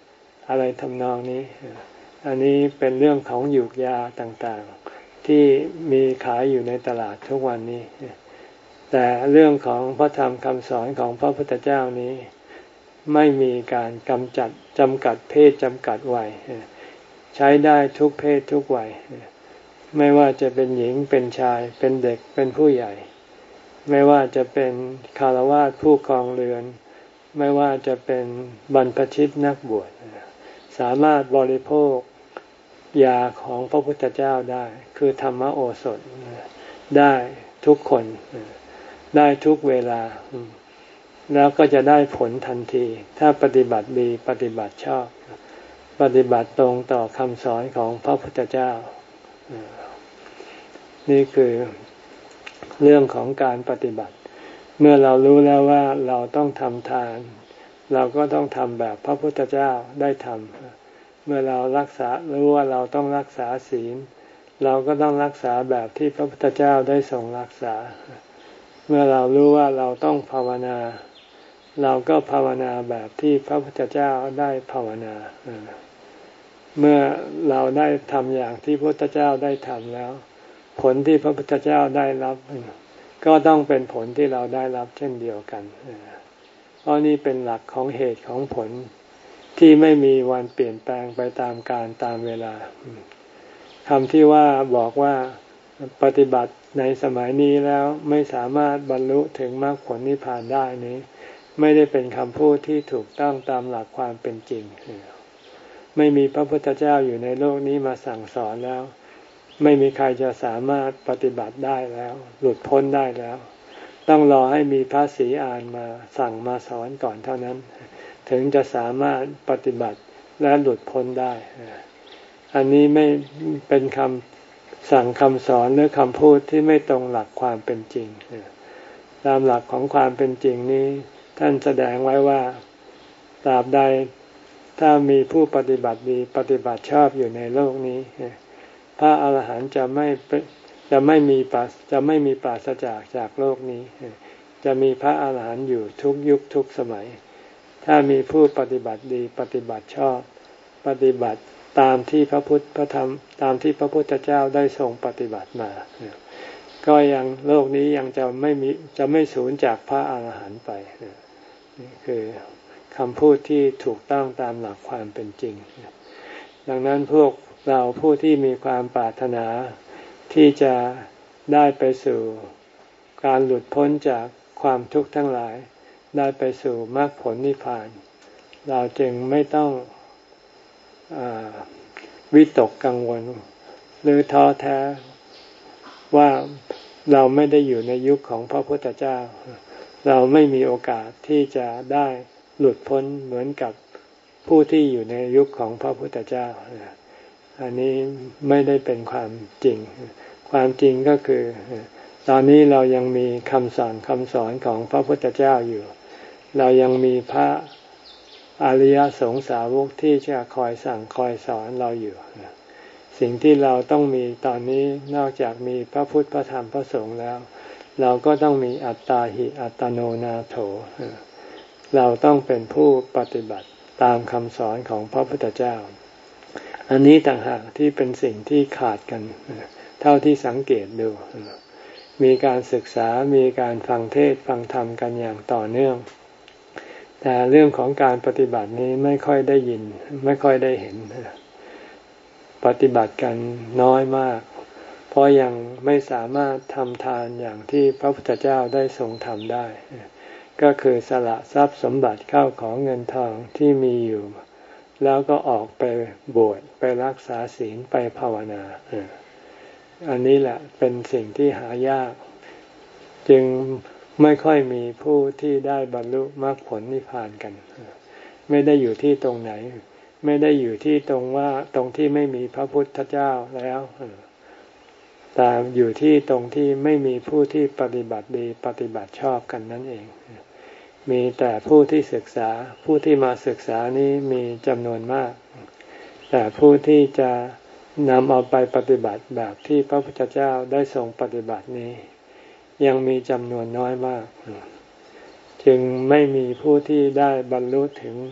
อะไรทำนองนี้อันนี้เป็นเรื่องของหยูกยาต่างๆที่มีขายอยู่ในตลาดทุกวันนี้แต่เรื่องของพระธรรมคำสอนของพระพุทธเจ้านี้ไม่มีการกำจัดจำกัดเพศจำกัดวัยใช้ได้ทุกเพศทุกวัยไม่ว่าจะเป็นหญิงเป็นชายเป็นเด็กเป็นผู้ใหญ่ไม่ว่าจะเป็นฆราวาสผู้ครองเรือนไม่ว่าจะเป็นบรรพชิตนักบวชสามารถบริโภคยาของพระพุทธเจ้าได้คือธรรมโอสถได้ทุกคนได้ทุกเวลาแล้วก็จะได้ผลทันทีถ้าปฏิบัติดีปฏิบัติชอบปฏิบัติตรงต่อคำสอนของพระพุทธเจ้านี่คือเรื่องของการปฏิบัติเมื่อเรารู้แล้วว่าเราต้องทำทานเราก็ต้องทำแบบพระพุทธเจ้าได้ทำเมื่อเรารักษารู้ว่าเราต้องรักษาศีลเราก็ต้องรักษาแบบที่พระพุทธเจ้าได้ทรงรักษาเมื่อเรารู้ว่าเราต้องภาวนาเราก็ภาวนาแบบที่พระพุทธเจ้าได้ภาวนาเมื่อเราได้ทำอย่างที่พระพุทธเจ้าได้ทำแล้วผลที่พระพุทธเจ้าได้รับก็ต้องเป็นผลที่เราได้รับเช่นเดียวกันเพราะนี่เป็นหลักของเหตุของผลที่ไม่มีวันเปลี่ยนแปลงไปตามกาลตามเวลาคำที่ว่าบอกว่าปฏิบัติในสมัยนี้แล้วไม่สามารถบรรลุถึงมรรคผลนิพพานได้นี้ไม่ได้เป็นคำพูดที่ถูกต้องตามหลักความเป็นจริงไม่มีพระพุทธเจ้าอยู่ในโลกนี้มาสั่งสอนแล้วไม่มีใครจะสามารถปฏิบัติได้แล้วหลุดพ้นได้แล้วต้องรอให้มีพระศรีอานมาสั่งมาสอนก่อนเท่านั้นถึงจะสามารถปฏิบัติและหลุดพ้นได้อันนี้ไม่เป็นคำสั่งคำสอนหรือคำพูดที่ไม่ตรงหลักความเป็นจริงตามหลักของความเป็นจริงนี้ท่านแสดงไว้ว่าตราบใดถ้ามีผู้ปฏิบัติดีปฏิบัติชอบอยู่ในโลกนี้พระอาหารหันต์จะไม่จะไม่มีปราศจะไม่มีปราศจากจากโลกนี้จะมีพระอาหารหันต์อยู่ทุกยุคทุกสมัยถ้ามีผู้ปฏิบัติดีปฏิบัติชอบปฏิบัติตามที่พระพุทธพระธรรมตามที่พระพุทธเจ้าได้ทรงปฏิบัติมาก็ยังโลกนี้ยังจะไม่มีจะไม่สูญจากพระอาหารหันต์ไปนี่คือคำพูดที่ถูกต้องตามหลักความเป็นจริงดังนั้นพวกเราผู้ที่มีความปรารถนาที่จะได้ไปสู่การหลุดพ้นจากความทุกข์ทั้งหลายได้ไปสู่มรรคผลนิพพานเราจึงไม่ต้องวิตกกังวลหรือท้อแท้ว่าเราไม่ได้อยู่ในยุคของพระพุทธเจ้าเราไม่มีโอกาสที่จะได้หลุดพ้นเหมือนกับผู้ที่อยู่ในยุคของพระพุทธเจ้าอันนี้ไม่ได้เป็นความจริงความจริงก็คือตอนนี้เรายังมีคำสั่งคำสอนของพระพุทธเจ้าอยู่เรายังมีพระอริยสงสาวกที่จะคอยสั่งคอยสอนเราอยู่สิ่งที่เราต้องมีตอนนี้นอกจากมีพระพุทธพระธรรมพระสงฆ์แล้วเราก็ต้องมีอัตตาหิอัตโนนาโถเราต้องเป็นผู้ปฏิบัติตามคำสอนของพระพุทธเจ้าอันนี้ต่างหากที่เป็นสิ่งที่ขาดกันเท่าที่สังเกตดูมีการศึกษามีการฟังเทศน์ฟังธรรมกันอย่างต่อเนื่องแต่เรื่องของการปฏิบัตินี้ไม่ค่อยได้ยินไม่ค่อยได้เห็นปฏิบัติกันน้อยมากเพราะยังไม่สามารถทำทานอย่างที่พระพุทธเจ้าได้ทรงทำได้ก็คือสละทรัพย์สมบัติเข้าของเงินทองที่มีอยู่แล้วก็ออกไปบวชไปรักษาศีลไปภาวนาอันนี้แหละเป็นสิ่งที่หายากจึงไม่ค่อยมีผู้ที่ได้บรรลุมรรคผลนิพพานกันไม่ได้อยู่ที่ตรงไหนไม่ได้อยู่ที่ตรงว่าตรงที่ไม่มีพระพุทธเจ้าแล้วแต่อยู่ที่ตรงที่ไม่มีผู้ที่ปฏิบัติดีปฏิบัติชอบกันนั่นเองมีแต่ผู้ที่ศึกษาผู้ที่มาศึกษานี้มีจำนวนมากแต่ผู้ที่จะนำเอาไปปฏิบัติแบบที่พระพุทธเจ้าได้ทรงปฏิบัตินี้ยังมีจำนวนน้อยมากจึงไม่มีผู้ที่ได้บรรลุถึง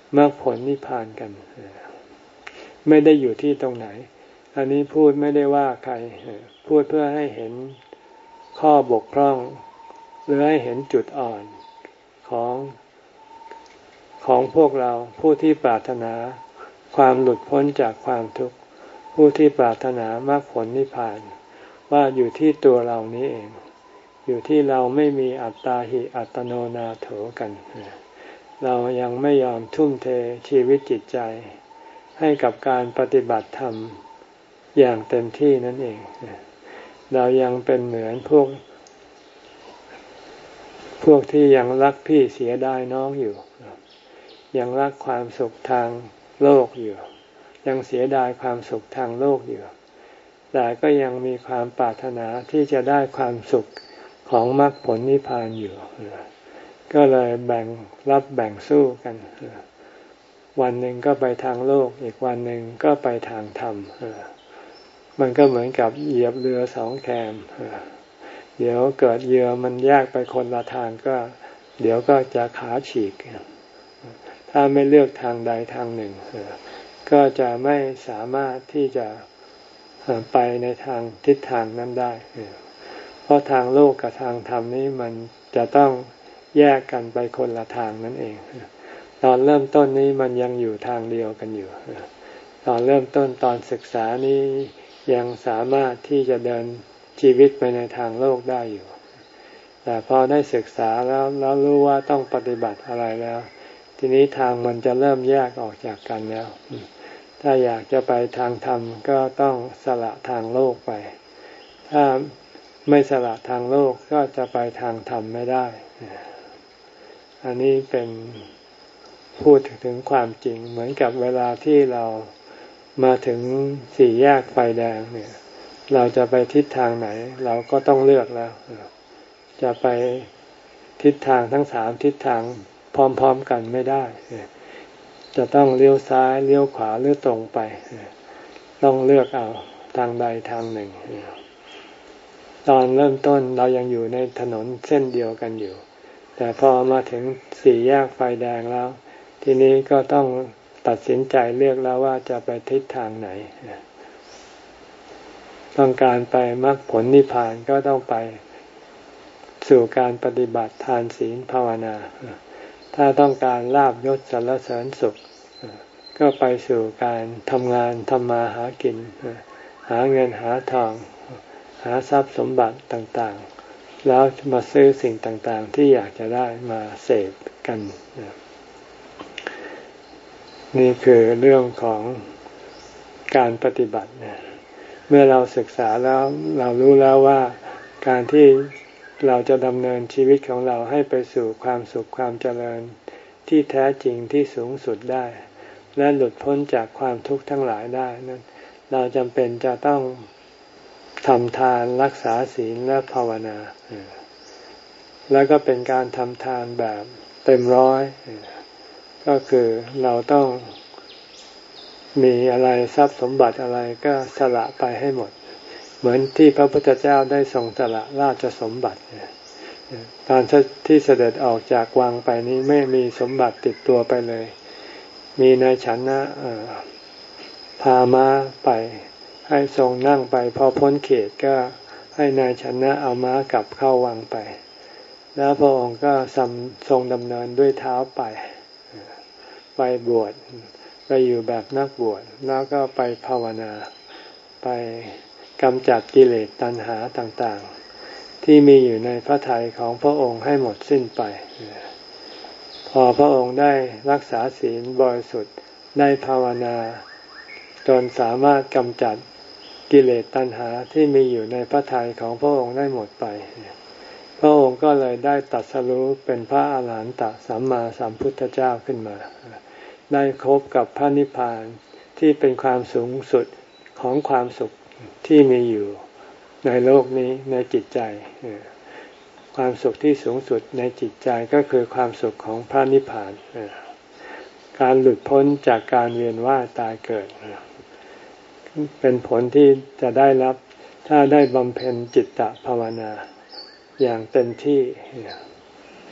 มรรคผลนิพพานกันไม่ได้อยู่ที่ตรงไหนอันนี้พูดไม่ได้ว่าใครพูดเพื่อให้เห็นข้อบกพร่องหรือให้เห็นจุดอ่อนของของพวกเราผู้ที่ปรารถนาความหลุดพ้นจากความทุกข์ผู้ที่ปรารถนามรรคผลนิพพานว่าอยู่ที่ตัวเรานี้เองอยู่ที่เราไม่มีอัตตาหิอัตโนนาโถกันเรายังไม่ยอมทุ่มเทชีวิตจิตใจให้กับการปฏิบัติธรรมอย่างเต็มที่นั่นเองเรายังเป็นเหมือนพวกพวกที่ยังรักพี่เสียดายน้องอยู่ยังรักความสุขทางโลกอยู่ยังเสียดายความสุขทางโลกอยู่แต่ก็ยังมีความปรารถนาที่จะได้ความสุขของมรรคผลนิพพานอยู่ก็เลยแบ่งรับแบ่งสู้กันวันหนึ่งก็ไปทางโลกอีกวันหนึ่งก็ไปทางธรรมมันก็เหมือนกับเหยียบเรือสองแคมเดี๋ยวเกิดเรือมันแยกไปคนละทางก็เดี๋ยวก็จะขาฉีกถ้าไม่เลือกทางใดทางหนึ่งก็จะไม่สามารถที่จะไปในทางทิศทางนั้นได้เพราะทางโลกกับทางธรรมนี้มันจะต้องแยกกันไปคนละทางนั่นเองตอนเริ่มต้นนี้มันยังอยู่ทางเดียวกันอยู่ตอนเริ่มต้นตอนศึกษานี้ยังสามารถที่จะเดินชีวิตไปในทางโลกได้อยู่แต่พอได้ศึกษาแล้วแล้วรู้ว่าต้องปฏิบัติอะไรแล้วทีนี้ทางมันจะเริ่มแยกออกจากกันแล้วถ้าอยากจะไปทางธรรมก็ต้องสละทางโลกไปถ้าไม่สละทางโลกก็จะไปทางธรรมไม่ได้อันนี้เป็นพูดถึงความจริงเหมือนกับเวลาที่เรามาถึงสี่แยกไฟแดงเนี่ยเราจะไปทิศทางไหนเราก็ต้องเลือกแล้วจะไปทิศทางทั้งสามทิศทางพร้อมๆกันไม่ได้จะต้องเลี้ยวซ้ายเลี้ยวขวาหรือตรงไปต้องเลือกเอาทางใดทางหนึ่งตอนเริ่มต้นเรายังอยู่ในถนนเส้นเดียวกันอยู่แต่พอมาถึงสี่แยกไฟแดงแล้วทีนี้ก็ต้องตัดสินใจเลือกแล้วว่าจะไปทิศทางไหนต้องการไปมรรคผลนิพพานก็ต้องไปสู่การปฏิบัติทานศีลภาวนาถ้าต้องการลาภยศสรรเสริญสุขก็ไปสู่การทำงานทำมาหากินหาเงินหาทองหาทรัพย์สมบัติต่างๆแล้วมาซื้อสิ่งต่างๆที่อยากจะได้มาเสพกันนี่คือเรื่องของการปฏิบัติเมื่อเราศึกษาแล้วเรารู้แล้วว่าการที่เราจะดำเนินชีวิตของเราให้ไปสู่ความสุขความเจริญที่แท้จริงที่สูงสุดได้และหลุดพ้นจากความทุกข์ทั้งหลายได้นั้นเราจำเป็นจะต้องทำทานรักษาศีลและภาวนาแล้วก็เป็นการทำทานแบบเต็มร้อยก็คือเราต้องมีอะไรทรัพย์สมบัติอะไรก็สละไปให้หมดเหมือนที่พระพุทธเจ้าได้ทรงสละราชสมบัติตอนที่เสด็จออกจากวังไปนี้ไม่มีสมบัติติดตัวไปเลยมีนายฉันนะพาม้าไปให้ทรงนั่งไปพอพ้นเขตก็ให้นายฉันนะเอาม้ากลับเข้าวังไปแล้วพระองค์ก็ทรงดำเนินด้วยเท้าไปไปบวชไปอยู่แบบนักบวชแล้วก็ไปภาวนาไปกำจัดกิเลสตัณหาต่างๆที่มีอยู่ในพระทัยของพระองค์ให้หมดสิ้นไปพอพระองค์ได้รักษาศีลบริสุทธิ์ได้ภาวนาจนสามารถกำจัดกิเลสตัณหาที่มีอยู่ในพระทัยของพระองค์ได้หมดไปพระองค์ก็เลยได้ตรัสรู้เป็นพระอรหันตสัมมาสัมพุทธเจ้าขึ้นมาได้พบกับพระนิพพานที่เป็นความสูงสุดของความสุขที่มีอยู่ในโลกนี้ในจิตใจความสุขที่สูงสุดในจิตใจก็คือความสุขของพระนิพพานการหลุดพ้นจากการเวียนว่ายตายเกิดเป็นผลที่จะได้รับถ้าได้บำเพ็ญจิตตภาวนาอย่างเต็มที่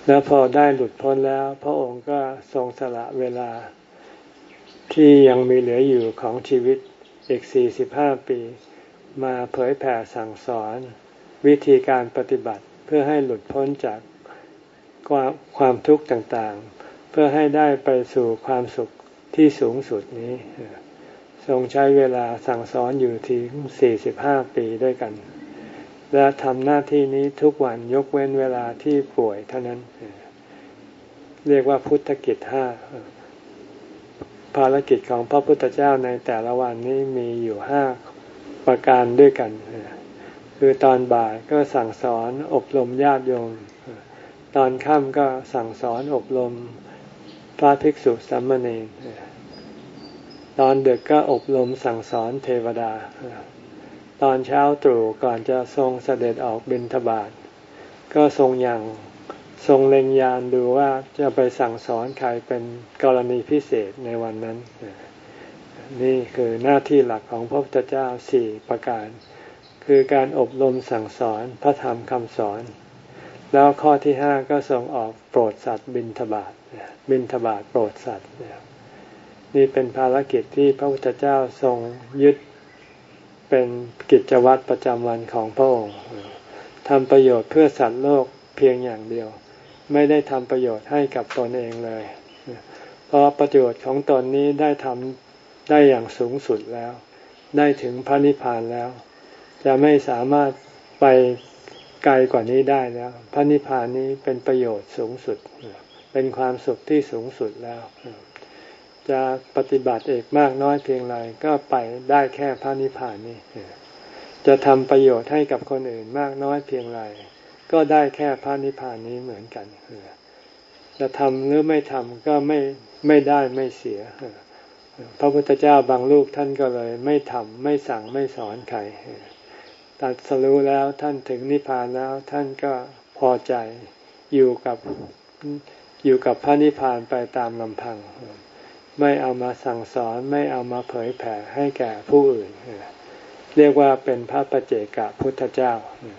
แล้วพอได้หลุดพ้นแล้วพระองค์ก็ทรงสละเวลาที่ยังมีเหลืออยู่ของชีวิตอีกสี่สิบห้าปีมาเผยแผ่สั่งสอนวิธีการปฏิบัติเพื่อให้หลุดพ้นจากความความทุกข์ต่างๆเพื่อให้ได้ไปสู่ความสุขที่สูงสุดนี้ทรงใช้เวลาสั่งสอนอยู่ถึงสี่สิบห้าปีด้วยกันและทำหน้าที่นี้ทุกวันยกเว้นเวลาที่ป่วยเท่านั้นเรียกว่าพุทธกิจห้าภารกิจของพระพุทธเจ้าในแต่ละวันนี้มีอยู่ห้าประการด้วยกันคือตอนบ่ายก็สั่งสอนอบรมญาติโยมตอนค่ำก็สั่งสอนอบรมพระภิกษุสามเณรตอนดึกก็อบรมสั่งสอนเทวดาตอนเช้าตรู่ก่อนจะทรงเสด็จออกบิณฑบาตก็ทรงอย่างทรงเล็งยานดูว่าจะไปสั่งสอนใครเป็นกรณีพิเศษในวันนั้นนี่คือหน้าที่หลักของพระพุทธเจ้าสี่ประการคือการอบรมสั่งสอนพระธรรมคำสอนแล้วข้อที่ห้าก็ทรงออกโปรดสัตว์บิณฑบาตบิณฑบาตโปรดสัตว์นี่เป็นภารกิจที่พระพุทธเจ้าทรงยึดเป็นกิจวัตรประจำวันของพระองค์ทำประโยชน์เพื่อสัตว์โลกเพียงอย่างเดียวไม่ได้ทำประโยชน์ให้กับตนเองเลยเพราะประโยชน์ของตนนี้ได้ทำได้อย่างสูงสุดแล้วได้ถึงพระนิพพานแล้วจะไม่สามารถไปไกลกว่านี้ได้แล้วพระนิพพานนี้เป็นประโยชน์สูงสุดเป็นความสุขที่สูงสุดแล้วจะปฏิบัติเอกมากน้อยเพียงไรก็ไปได้แค่พระนิพพานนี้จะทำประโยชน์ให้กับคนอื่นมากน้อยเพียงไรก็ได้แค่พระนิพพานนี้เหมือนกันจะทำหรือไม่ทำก็ไม่ไม่ได้ไม่เสียพระพุทธเจ้าบางรูปท่านก็เลยไม่ทำไม่สั่งไม่สอนใครตรัสรู้แล้วท่านถึงนิพพานแล้วท่านก็พอใจอยู่กับอยู่กับพระนิพพานไปตามลำพังไม่เอามาสั่งสอนไม่เอามาเผยแผ่ให้แก่ผู้อื่นเรียกว่าเป็นพระปัจเจกพุทธเจ้า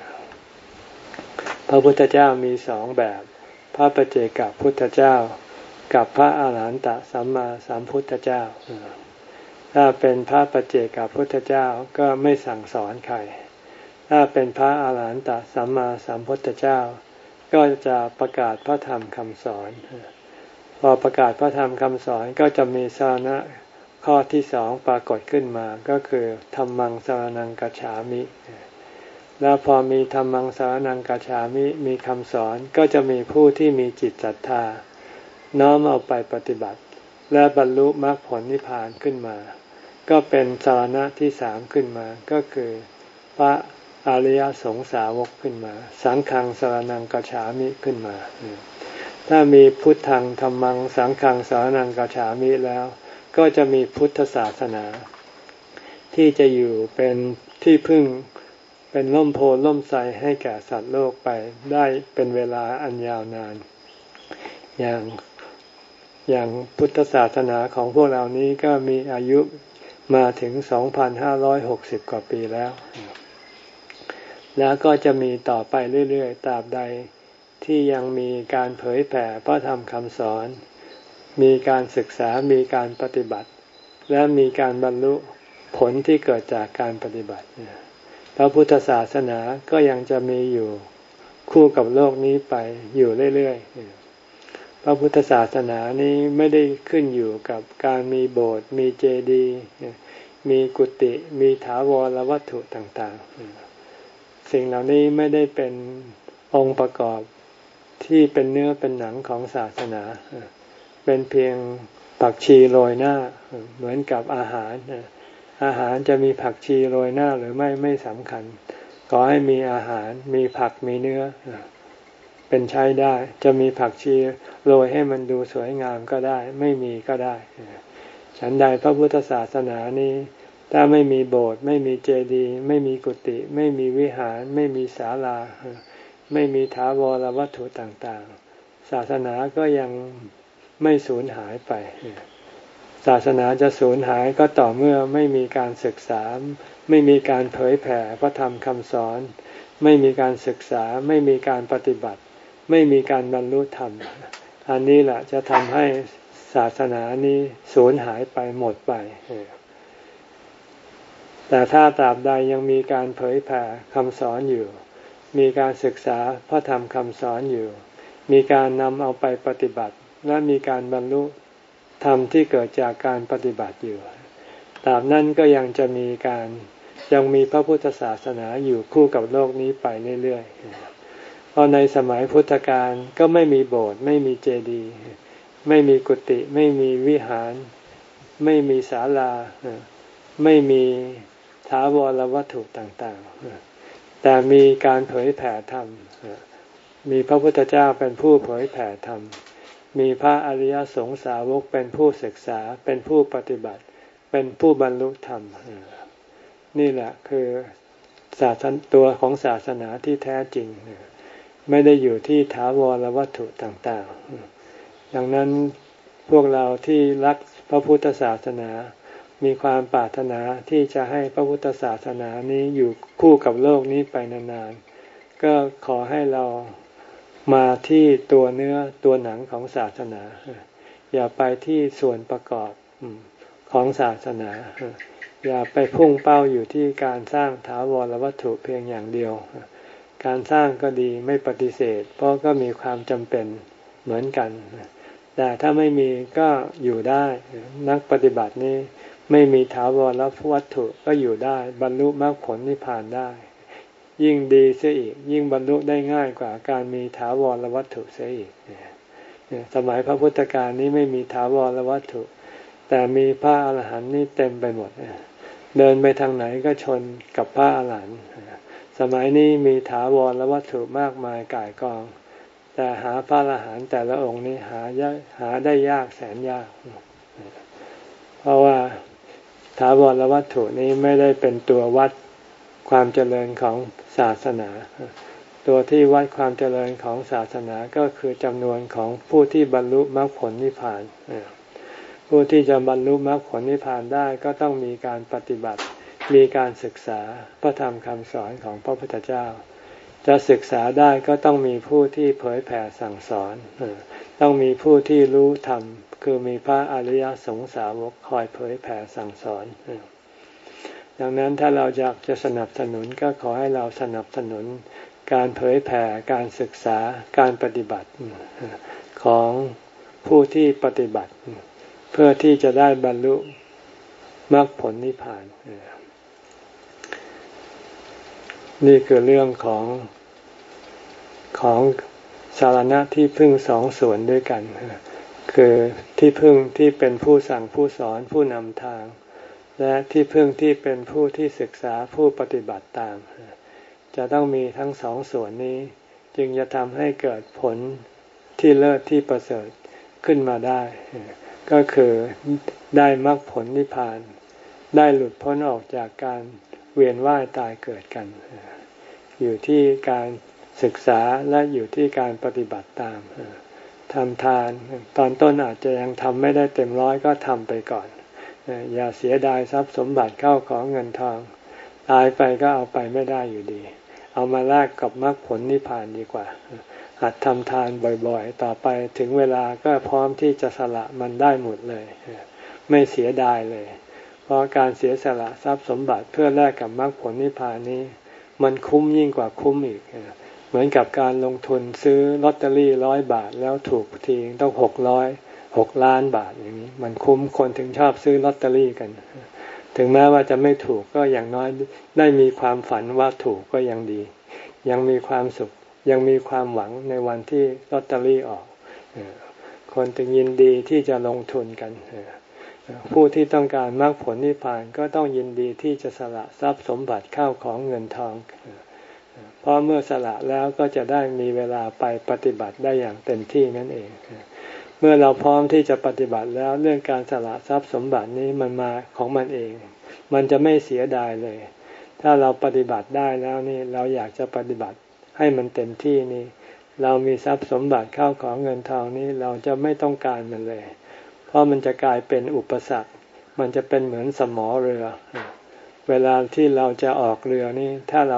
พระพุทธเจ้ามีสองแบบพระปัจเจกพุทธเจ้ากับพระอาหารหันตสัมมาสัมพุทธเจ้าถ้าเป็นพระปัจเจกพุทธเจ้าก็ไม่สั่งสอนใครถ้าเป็นพระอาหารหันตสัมมาสัมพุทธเจ้าก็จะประกาศพระธรรมคำสอนพอประกาศพระธรรมคำสอนก็จะมีสรณะข้อที่สองปรากฏขึ้นมาก็คือธัมมังสรณังกัจฉามิแล้วพอมีธัมมังสรณังกัจฉามิมีคำสอนก็จะมีผู้ที่มีจิตศรัทธาน้อมเอาไปปฏิบัติและบรรลุมรรคผลนิพพานขึ้นมาก็เป็นสรณะที่สามขึ้นมาก็คือพระอริยสงสาวกขึ้นมาสังฆังสรณังกัจฉามิขึ้นมาถ้ามีพุทธังธัมมังสังฆังสรณังกัจฉามิแล้วก็จะมีพุทธศาสนาที่จะอยู่เป็นที่พึ่งเป็นร่มโพล่มไทรให้แก่สัตว์โลกไปได้เป็นเวลาอันยาวนานอย่างอย่างพุทธศาสนาของพวกเรานี้ก็มีอายุมาถึง สองพันห้าร้อยหกสิบ กว่าปีแล้วแล้วก็จะมีต่อไปเรื่อยๆตราบใดที่ยังมีการเผยแผ่พระธรรมคำสอนมีการศึกษามีการปฏิบัติและมีการบรรลุผลที่เกิดจากการปฏิบัติพระพุทธศาสนาก็ยังจะมีอยู่คู่กับโลกนี้ไปอยู่เรื่อยๆพระพุทธศาสนานี้ไม่ได้ขึ้นอยู่กับการมีโบสถ์มีเจดีย์มีกุฏิมีถาวรวัตถุต่างๆสิ่งเหล่านี้ไม่ได้เป็นองค์ประกอบที่เป็นเนื้อเป็นหนังของศาสนาเป็นเพียงผักชีโรยหน้าเหมือนกับอาหารอาหารจะมีผักชีโรยหน้าหรือไม่ไม่สำคัญขอให้มีอาหารมีผักมีเนื้อเป็นใช้ได้จะมีผักชีโรยให้มันดูสวยงามก็ได้ไม่มีก็ได้ฉันใดพระพุทธศาสนานี้ถ้าไม่มีโบสถ์ไม่มีเจดีย์ไม่มีกุฏิไม่มีวิหารไม่มีศาลาไม่มีถาวรวัตถุต่างๆศาสนาก็ยังไม่สูญหายไปศาสนาจะสูญหายก็ต่อเมื่อไม่มีการศึกษาไม่มีการเผยแผ่พระธรรมคำสอนไม่มีการศึกษาไม่มีการปฏิบัติไม่มีการบรรลุธรรมอันนี้แหละจะทำให้ศาสนานี้สูญหายไปหมดไปแต่ถ้าตราบใดยังมีการเผยแผ่คำสอนอยู่มีการศึกษาพระธรรมคำสอนอยู่มีการนำเอาไปปฏิบัติและมีการบรรลุธรรมที่เกิดจากการปฏิบัติอยู่ตราบนั้นก็ยังจะมีการยังมีพระพุทธศาสนาอยู่คู่กับโลกนี้ไปเรื่อยๆเพราะในสมัยพุทธกาลก็ไม่มีโบสถ์ไม่มีเจดีย์ไม่มีกุฏิไม่มีวิหารไม่มีศาลาไม่มีถาวรวัตถุต่างๆแต่มีการเผยแผ่ธรรมมีพระพุทธเจ้าเป็นผู้เผยแผ่ธรรมมีพระอริยสงสาวกเป็นผู้ศึกษาเป็นผู้ปฏิบัติเป็นผู้บรรลุธรรมนี่แหละคือศาสนาตัวของศาสนาที่แท้จริงไม่ได้อยู่ที่ถาวรวัตถุต่างๆดังนั้นพวกเราที่รักพระพุทธศาสนามีความปรารถนาที่จะให้พระพุทธศาสนานี้อยู่คู่กับโลกนี้ไปนานๆก็ขอให้เรามาที่ตัวเนื้อตัวหนังของศาสนาอย่าไปที่ส่วนประกอบของศาสนาอย่าไปพุ่งเป้าอยู่ที่การสร้างถาวรวัตถุเพียงอย่างเดียวการสร้างก็ดีไม่ปฏิเสธเพราะก็มีความจำเป็นเหมือนกันแต่ถ้าไม่มีก็อยู่ได้นักปฏิบัตินี้ไม่มีถาวรวัตถุก็อยู่ได้บรรลุมรรคผลนิพพานได้ยิ่งดีเสียอีกยิ่งบรรลุได้ง่ายกว่าการมีถาวรวัตถุเสียอีกสมัยพระพุทธกาลนี้ไม่มีถาวรวัตถุแต่มีพระอรหันต์นี่เต็มไปหมดเดินไปทางไหนก็ชนกับพระอรหันต์สมัยนี้มีถาวรวัตถุมากมายก่ายกองแต่หาพระอรหันต์แต่ละองค์นี้หายากหาได้ยากแสนยากเพราะว่าถาวรวัตถุนี้ไม่ได้เป็นตัววัดความเจริญของศาสนาตัวที่วัดความเจริญของศาสนาก็คือจำนวนของผู้ที่บรรลุมรรคผลนิพพานผู้ที่จะบรรลุมรรคผลนิพพานได้ก็ต้องมีการปฏิบัติมีการศึกษาพระธรรมคำสอนของพระพุทธเจ้าจะศึกษาได้ก็ต้องมีผู้ที่เผยแผ่สั่งสอนต้องมีผู้ที่รู้ธรรมคือมีพระอริยสงสาวกคอยเผยแผ่สั่งสอนดังนั้นถ้าเราอยากจะสนับสนุนก็ขอให้เราสนับสนุนการเผยแผ่การศึกษาการปฏิบัติของผู้ที่ปฏิบัติเพื่อที่จะได้บรรลุมรรคผลนิพพานนี่คือเรื่องของของสารณะที่พึ่งสองส่วนด้วยกันคือที่พึ่งที่เป็นผู้สั่งผู้สอนผู้นำทางและที่พึ่งที่เป็นผู้ที่ศึกษาผู้ปฏิบัติตามจะต้องมีทั้งสองส่วนนี้จึงจะทำให้เกิดผลที่เลิศที่ประเสริฐขึ้นมาได้ก็คือได้มรรคผลนิพพานได้หลุดพ้นออกจากการเวียนว่ายตายเกิดกันอยู่ที่การศึกษาและอยู่ที่การปฏิบัติตามทำทานตอนต้นอาจจะยังทำไม่ได้เต็มร้อยก็ทำไปก่อนอย่าเสียดายทรัพย์สมบัติเข้าของเงินทองตายไปก็เอาไปไม่ได้อยู่ดีเอามาแลกกับมรรคผลนิพพานดีกว่าหัดทำทานบ่อยๆต่อไปถึงเวลาก็พร้อมที่จะสละมันได้หมดเลยไม่เสียดายเลยเพราะการเสียสละทรัพย์สมบัติเพื่อแลกกับมรรคผลนิพพานนี้มันคุ้มยิ่งกว่าคุ้มอีกเหมือนกับการลงทุนซื้อลอตเตอรี่ร้อยบาทแล้วถูกทีต้องหกร้อยหกล้านบาทอย่างนี้มันคุ้มคนถึงชอบซื้อลอตเตอรี่กันถึงแม้ว่าจะไม่ถูกก็อย่างน้อยได้มีความฝันว่าถูกก็ยังดียังมีความสุขยังมีความหวังในวันที่ลอตเตอรี่ออกคนจึงยินดีที่จะลงทุนกันผู้ที่ต้องการมรรคผลนิพพานก็ต้องยินดีที่จะสละทรัพย์สมบัติเข้าของเงินทองเพราะเมื่อสละแล้วก็จะได้มีเวลาไปปฏิบัติได้อย่างเต็มที่นั่นเองเมื่อเราพร้อมที่จะปฏิบัติแล้วเรื่องการสละทรัพย์สมบัตินี้มันมาของมันเองมันจะไม่เสียดายเลยถ้าเราปฏิบัติได้แล้วนี่เราอยากจะปฏิบัติให้มันเต็มที่นี่เรามีทรัพย์สมบัติเข้าของเงินทองนี้เราจะไม่ต้องการมันเลยเพราะมันจะกลายเป็นอุปสรรคมันจะเป็นเหมือนสมอเรือเวลาที่เราจะออกเรือนี่ถ้าเรา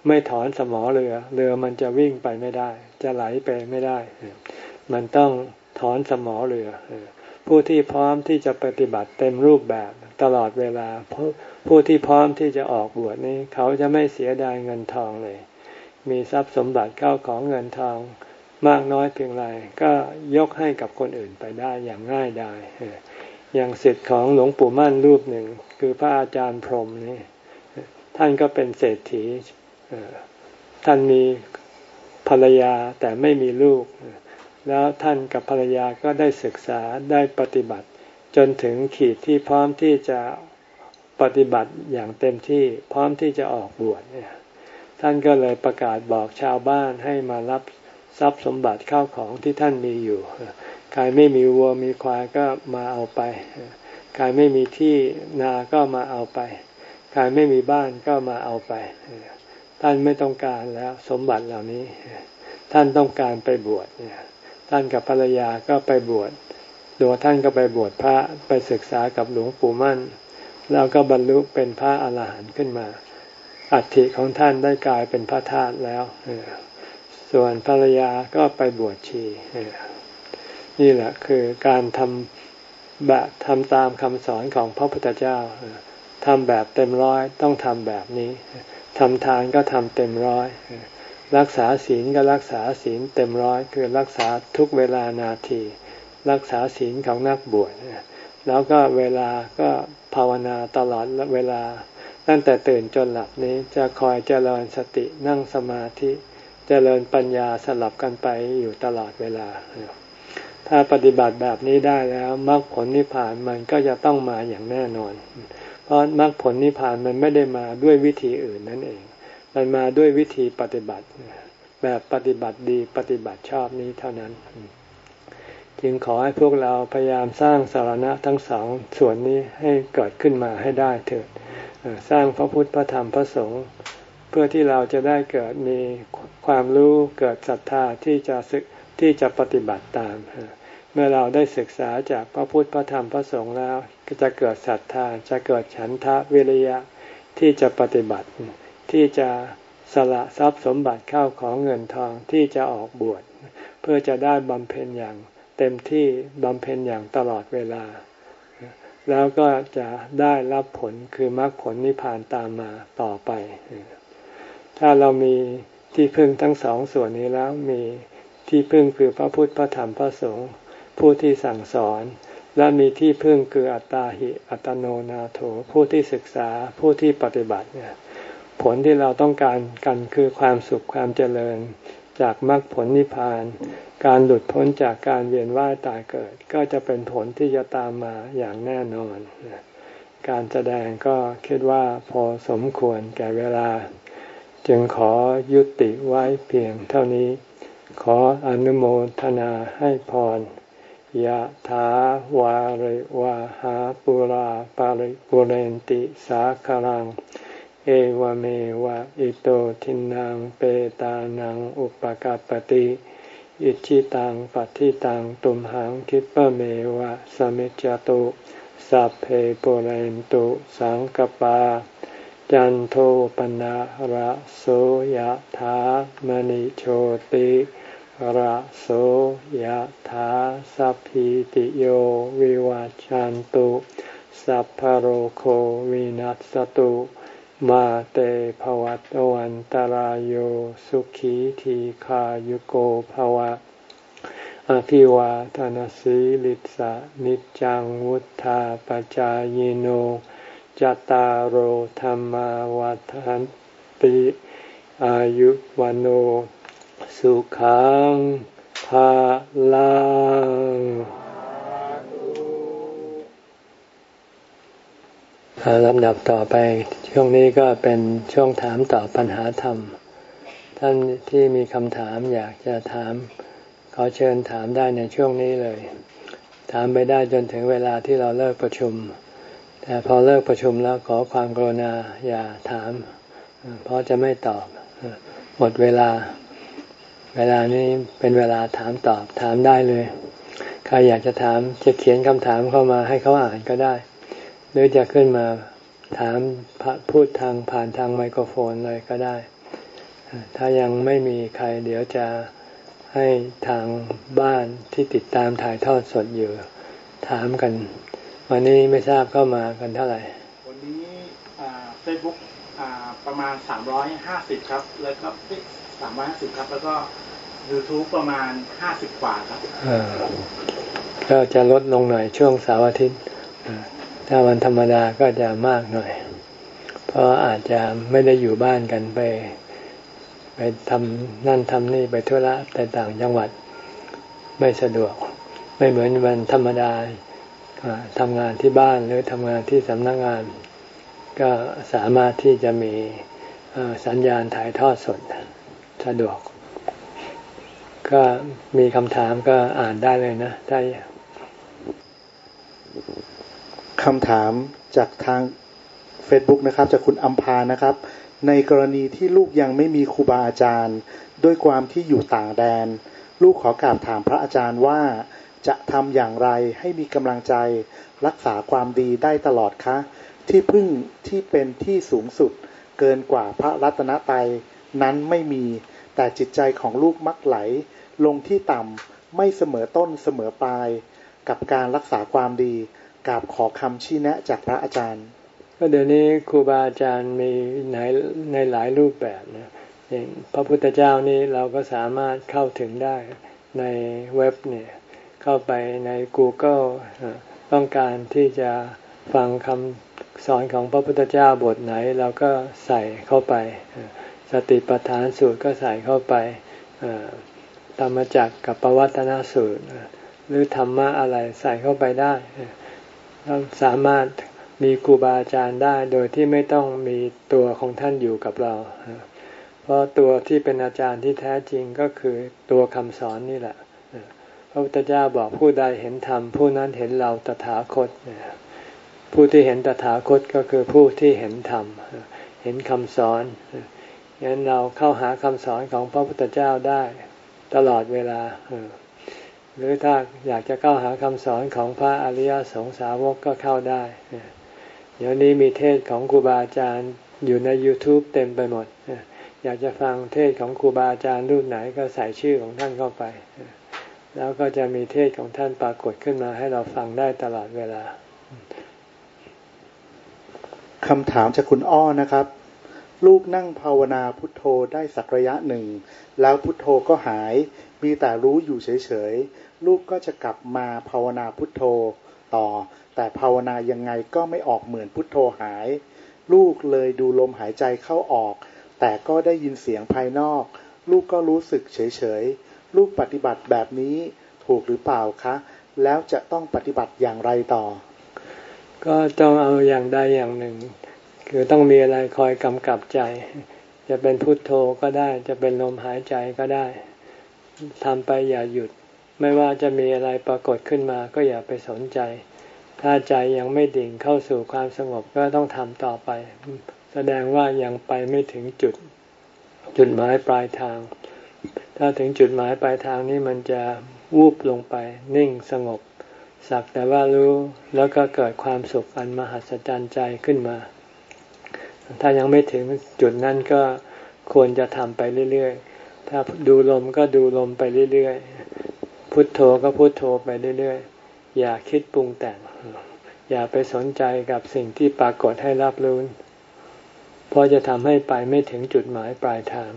ไม่ถอนสมอเรือเรือมันจะวิ่งไปไม่ได้จะไหลไปไม่ได้มันต้องถอนสมอเรือผู้ที่พร้อมที่จะปฏิบัติเต็มรูปแบบตลอดเวลาผู้ผู้ที่พร้อมที่จะออกบวชนี้เขาจะไม่เสียดายเงินทองเลยมีทรัพย์สมบัติเข้าของเงินทองมากน้อยเพียงไรก็ยกให้กับคนอื่นไปได้อย่างง่ายดายอย่างศิษย์ของหลวงปู่มั่นรูปหนึ่งคือพระอาจารย์พรหมนี่ท่านก็เป็นเศรษฐีท่านมีภรรยาแต่ไม่มีลูกแล้วท่านกับภรรยาก็ได้ศึกษาได้ปฏิบัติจนถึงขีดที่พร้อมที่จะปฏิบัติอย่างเต็มที่พร้อมที่จะออกบวชเนี่ยท่านก็เลยประกาศบอกชาวบ้านให้มารับทรัพย์สมบัติเข้าของที่ท่านมีอยู่ใครไม่มีวัวมีควายก็มาเอาไปใครไม่มีที่นาก็มาเอาไปใครไม่มีบ้านก็มาเอาไปท่านไม่ต้องการแล้วสมบัติเหล่านี้ท่านต้องการไปบวชท่านกับภรรยาก็ไปบวชตัวท่านก็ไปบวชพระไปศึกษากับหลวงปู่มั่นแล้วก็บรรลุเป็นพระอรหันต์ขึ้นมาอัฐิของท่านได้กลายเป็นพระธาตุแล้วส่วนภรรยาก็ไปบวชชีนี่แหละคือการทำแบบทำตามคำสอนของพระพุทธเจ้าทำแบบเต็มร้อยต้องทำแบบนี้ทำทานก็ทำเต็มร้อยรักษาศีลก็รักษาศีลเต็มร้อยคือรักษาทุกเวลานาทีรักษาศีลของนักบวชแล้วก็เวลาก็ภาวนาตลอดเวลาตั้งแต่ตื่นจนหลับนี้จะคอยเจริญสตินั่งสมาธิเจริญปัญญาสลับกันไปอยู่ตลอดเวลาถ้าปฏิบัติแบบนี้ได้แล้วมรรคผลนิพพานมันก็จะต้องมาอย่างแน่นอนเพราะมรรคผลนิพพานมันไม่ได้มาด้วยวิธีอื่นนั่นเองมันมาด้วยวิธีปฏิบัติแบบปฏิบัติดีปฏิบัติชอบนี้เท่านั้นจึงขอให้พวกเราพยายามสร้างสารณะทั้งสองส่วนนี้ให้เกิดขึ้นมาให้ได้เถิดสร้างพระพุทธพระธรรมพระสงฆ์เพื่อที่เราจะได้เกิดมีความรู้เกิดศรัทธาที่จะศึกที่จะปฏิบัติตามเมื่อเราได้ศึกษาจากพระพุทธพระธรรมพระสงฆ์แล้วก็จะเกิดศรัทธาจะเกิดฉันทะวิริยะที่จะปฏิบัติที่จะสละทรัพย์สมบัติเข้าของเงินทองที่จะออกบวชเพื่อจะได้บำเพ็ญอย่างเต็มที่บำเพ็ญอย่างตลอดเวลาแล้วก็จะได้รับผลคือมรรคผลนิพพานตามมาต่อไปถ้าเรามีที่พึ่งทั้งสองส่วนนี้แล้วมีที่พึ่งคือพระพุทธพระธรรมพระสงฆ์ผู้ที่สั่งสอนและมีที่พึ่งคืออัตตาหิอัตโนนาโถผู้ที่ศึกษาผู้ที่ปฏิบัติเนี่ยผลที่เราต้องการกันคือความสุขความเจริญจากมรรคผลนิพพานการหลุดพ้นจากการเวียนว่ายตายเกิดก็จะเป็นผลที่จะตามมาอย่างแน่นอนการแสดงก็คิดว่าพอสมควรแก่เวลาจึงขอยุติไว้เพียงเท่านี้ขออนุโมทนาให้พรยะถาวาริวะหาปุราปาริปุเรนติสาคารังเอวเมวะอิโตทินังเปตานังอุปกัปปติอิจิตังปัฏฐิตังตุมหังคิปะเมวะสมิจจตุสัพเพปุเรนตุสังกปาจันโทปนะระโสยถามณิโชติระโสยถาสัพพิติโยวิวัจจันตุสัพพโรโควินัสตุมาเตภวัตวันตารโยสุขีทีขายุโกภวะอภิวาทนาสีลิสะนิจังวุธาปจายโนจตารโหธรรมวัฏันติอายุวันโอสุขังภาลังลำดับต่อไปช่วงนี้ก็เป็นช่วงถามตอบปัญหาธรรมท่านที่มีคำถามอยากจะถามขอเชิญถามได้ในช่วงนี้เลยถามไปได้จนถึงเวลาที่เราเลิกประชุมแต่พอเลิกประชุมแล้วขอความกรุณาอย่าถามเพราะจะไม่ตอบหมดเวลาเวลานี้เป็นเวลาถามตอบถามได้เลยใครอยากจะถามจะเขียนคำถามเข้ามาให้เขาอ่านก็ได้หรือจะขึ้นมาถามพูดทางผ่านทางไมโครโฟนเลยก็ได้ถ้ายังไม่มีใครเดี๋ยวจะให้ทางบ้านที่ติดตามถ่ายทอดสดอยู่ถามกันวันนี้ไม่ทราบเข้ามากันเท่าไหร่วันนี้เฟซบุ๊กประมาณสามร้อยห้าสิบครับแล้วก็สามร้อยห้าสิบครับแล้วก็ YouTube ประมาณห้าสิบกว่าครับก็จะลดลงหน่อยช่วงเสาร์อาทิตย์ถ้าวันธรรมดาก็จะมากหน่อยเพราะอาจจะไม่ได้อยู่บ้านกันไปไปทำนั่นทำนี่ไปธุระแต่ต่างจังหวัดไม่สะดวกไม่เหมือนวันธรรมดาทำงานที่บ้านหรือทำงานที่สำนักงานก็สามารถที่จะมีสัญญาณถ่ายทอดสดสะดวกก็มีคำถามก็อ่านได้เลยนะได้คำถามจากทาง Facebook นะครับจากคุณอัมพานะครับในกรณีที่ลูกยังไม่มีครูบาอาจารย์ด้วยความที่อยู่ต่างแดนลูกขอกราบถามพระอาจารย์ว่าจะทำอย่างไรให้มีกำลังใจรักษาความดีได้ตลอดคะที่พึ่งที่เป็นที่สูงสุดเกินกว่าพระรัตนตรัยนั้นไม่มีแต่จิตใจของลูกมักไหลลงที่ต่ำไม่เสมอต้นเสมอปลายกับการรักษาความดีกราบขอคำชี้แนะจากพระอาจารย์ก็เดี๋ยวนี้ครูบาอาจารย์มีในในหลายรูปแบบนะอย่างพระพุทธเจ้านี่เราก็สามารถเข้าถึงได้ในเว็บเนี่ยเข้าไปใน Google ต้องการที่จะฟังคำสอนของพระพุทธเจ้าบทไหนเราก็ใส่เข้าไปสติปัฏฐานสูตรก็ใส่เข้าไปธรรมจักรกับปวัตตนสูตรหรือธรรมะอะไรใส่เข้าไปได้เราสามารถมีครูบาอาจารย์ได้โดยที่ไม่ต้องมีตัวของท่านอยู่กับเราเพราะตัวที่เป็นอาจารย์ที่แท้จริงก็คือตัวคำสอนนี่แหละพระพุทธเจ้าบอกผู้ใดเห็นธรรมผู้นั้นเห็นเราตถาคตผู้ที่เห็นตถาคตก็คือผู้ที่เห็นธรรมเห็นคำสอนงั้นเราเข้าหาคำสอนของพระพุทธเจ้าได้ตลอดเวลาหรือถ้าอยากจะเข้าหาคำสอนของพระอริยสงสาวกก็เข้าได้เดี๋ยวนี้มีเทศของครูบาอาจารย์อยู่ใน YouTube เต็มไปหมดอยากจะฟังเทศของครูบาอาจารย์รูปไหนก็ใส่ชื่อของท่านเข้าไปแล้วก็จะมีเทศของท่านปรากฏขึ้นมาให้เราฟังได้ตลอดเวลาคำถามจากคุณอ้อนะครับลูกนั่งภาวนาพุทโธได้สักระยะหนึ่งแล้วพุทโธก็หายมีแต่รู้อยู่เฉยๆลูกก็จะกลับมาภาวนาพุทโธต่อแต่ภาวนายังไงก็ไม่ออกเหมือนพุทโธหายลูกเลยดูลมหายใจเข้าออกแต่ก็ได้ยินเสียงภายนอกลูกก็รู้สึกเฉยๆลูกปฏิบัติแบบนี้ถูกหรือเปล่าคะแล้วจะต้องปฏิบัติอย่างไรต่อก็ต้องเอาอย่างใดอย่างหนึ่งคือต้องมีอะไรคอยกำกับใจจะเป็นพุทโธก็ได้จะเป็นลมหายใจก็ได้ทำไปอย่าหยุดไม่ว่าจะมีอะไรปรากฏขึ้นมาก็อย่าไปสนใจถ้าใจยังไม่ดิ่งเข้าสู่ความสงบก็ต้องทำต่อไปแสดงว่ายังไปไม่ถึงจุดจุดหมายปลายทางถ้าถึงจุดหมายปลายทางนี้มันจะวูบลงไปนิ่งสงบสักแต่ว่ารู้แล้วก็เกิดความสุขอันมหัศจรรย์ใจขึ้นมาถ้ายังไม่ถึงจุดนั้นก็ควรจะทำไปเรื่อยๆถ้าดูลมก็ดูลมไปเรื่อยๆพุทโธก็พุทโธไปเรื่อยๆอย่าคิดปรุงแต่งอย่าไปสนใจกับสิ่งที่ปรากฏให้รับรู้เพราะจะทำให้ไปไม่ถึงจุดหมายปลายทาง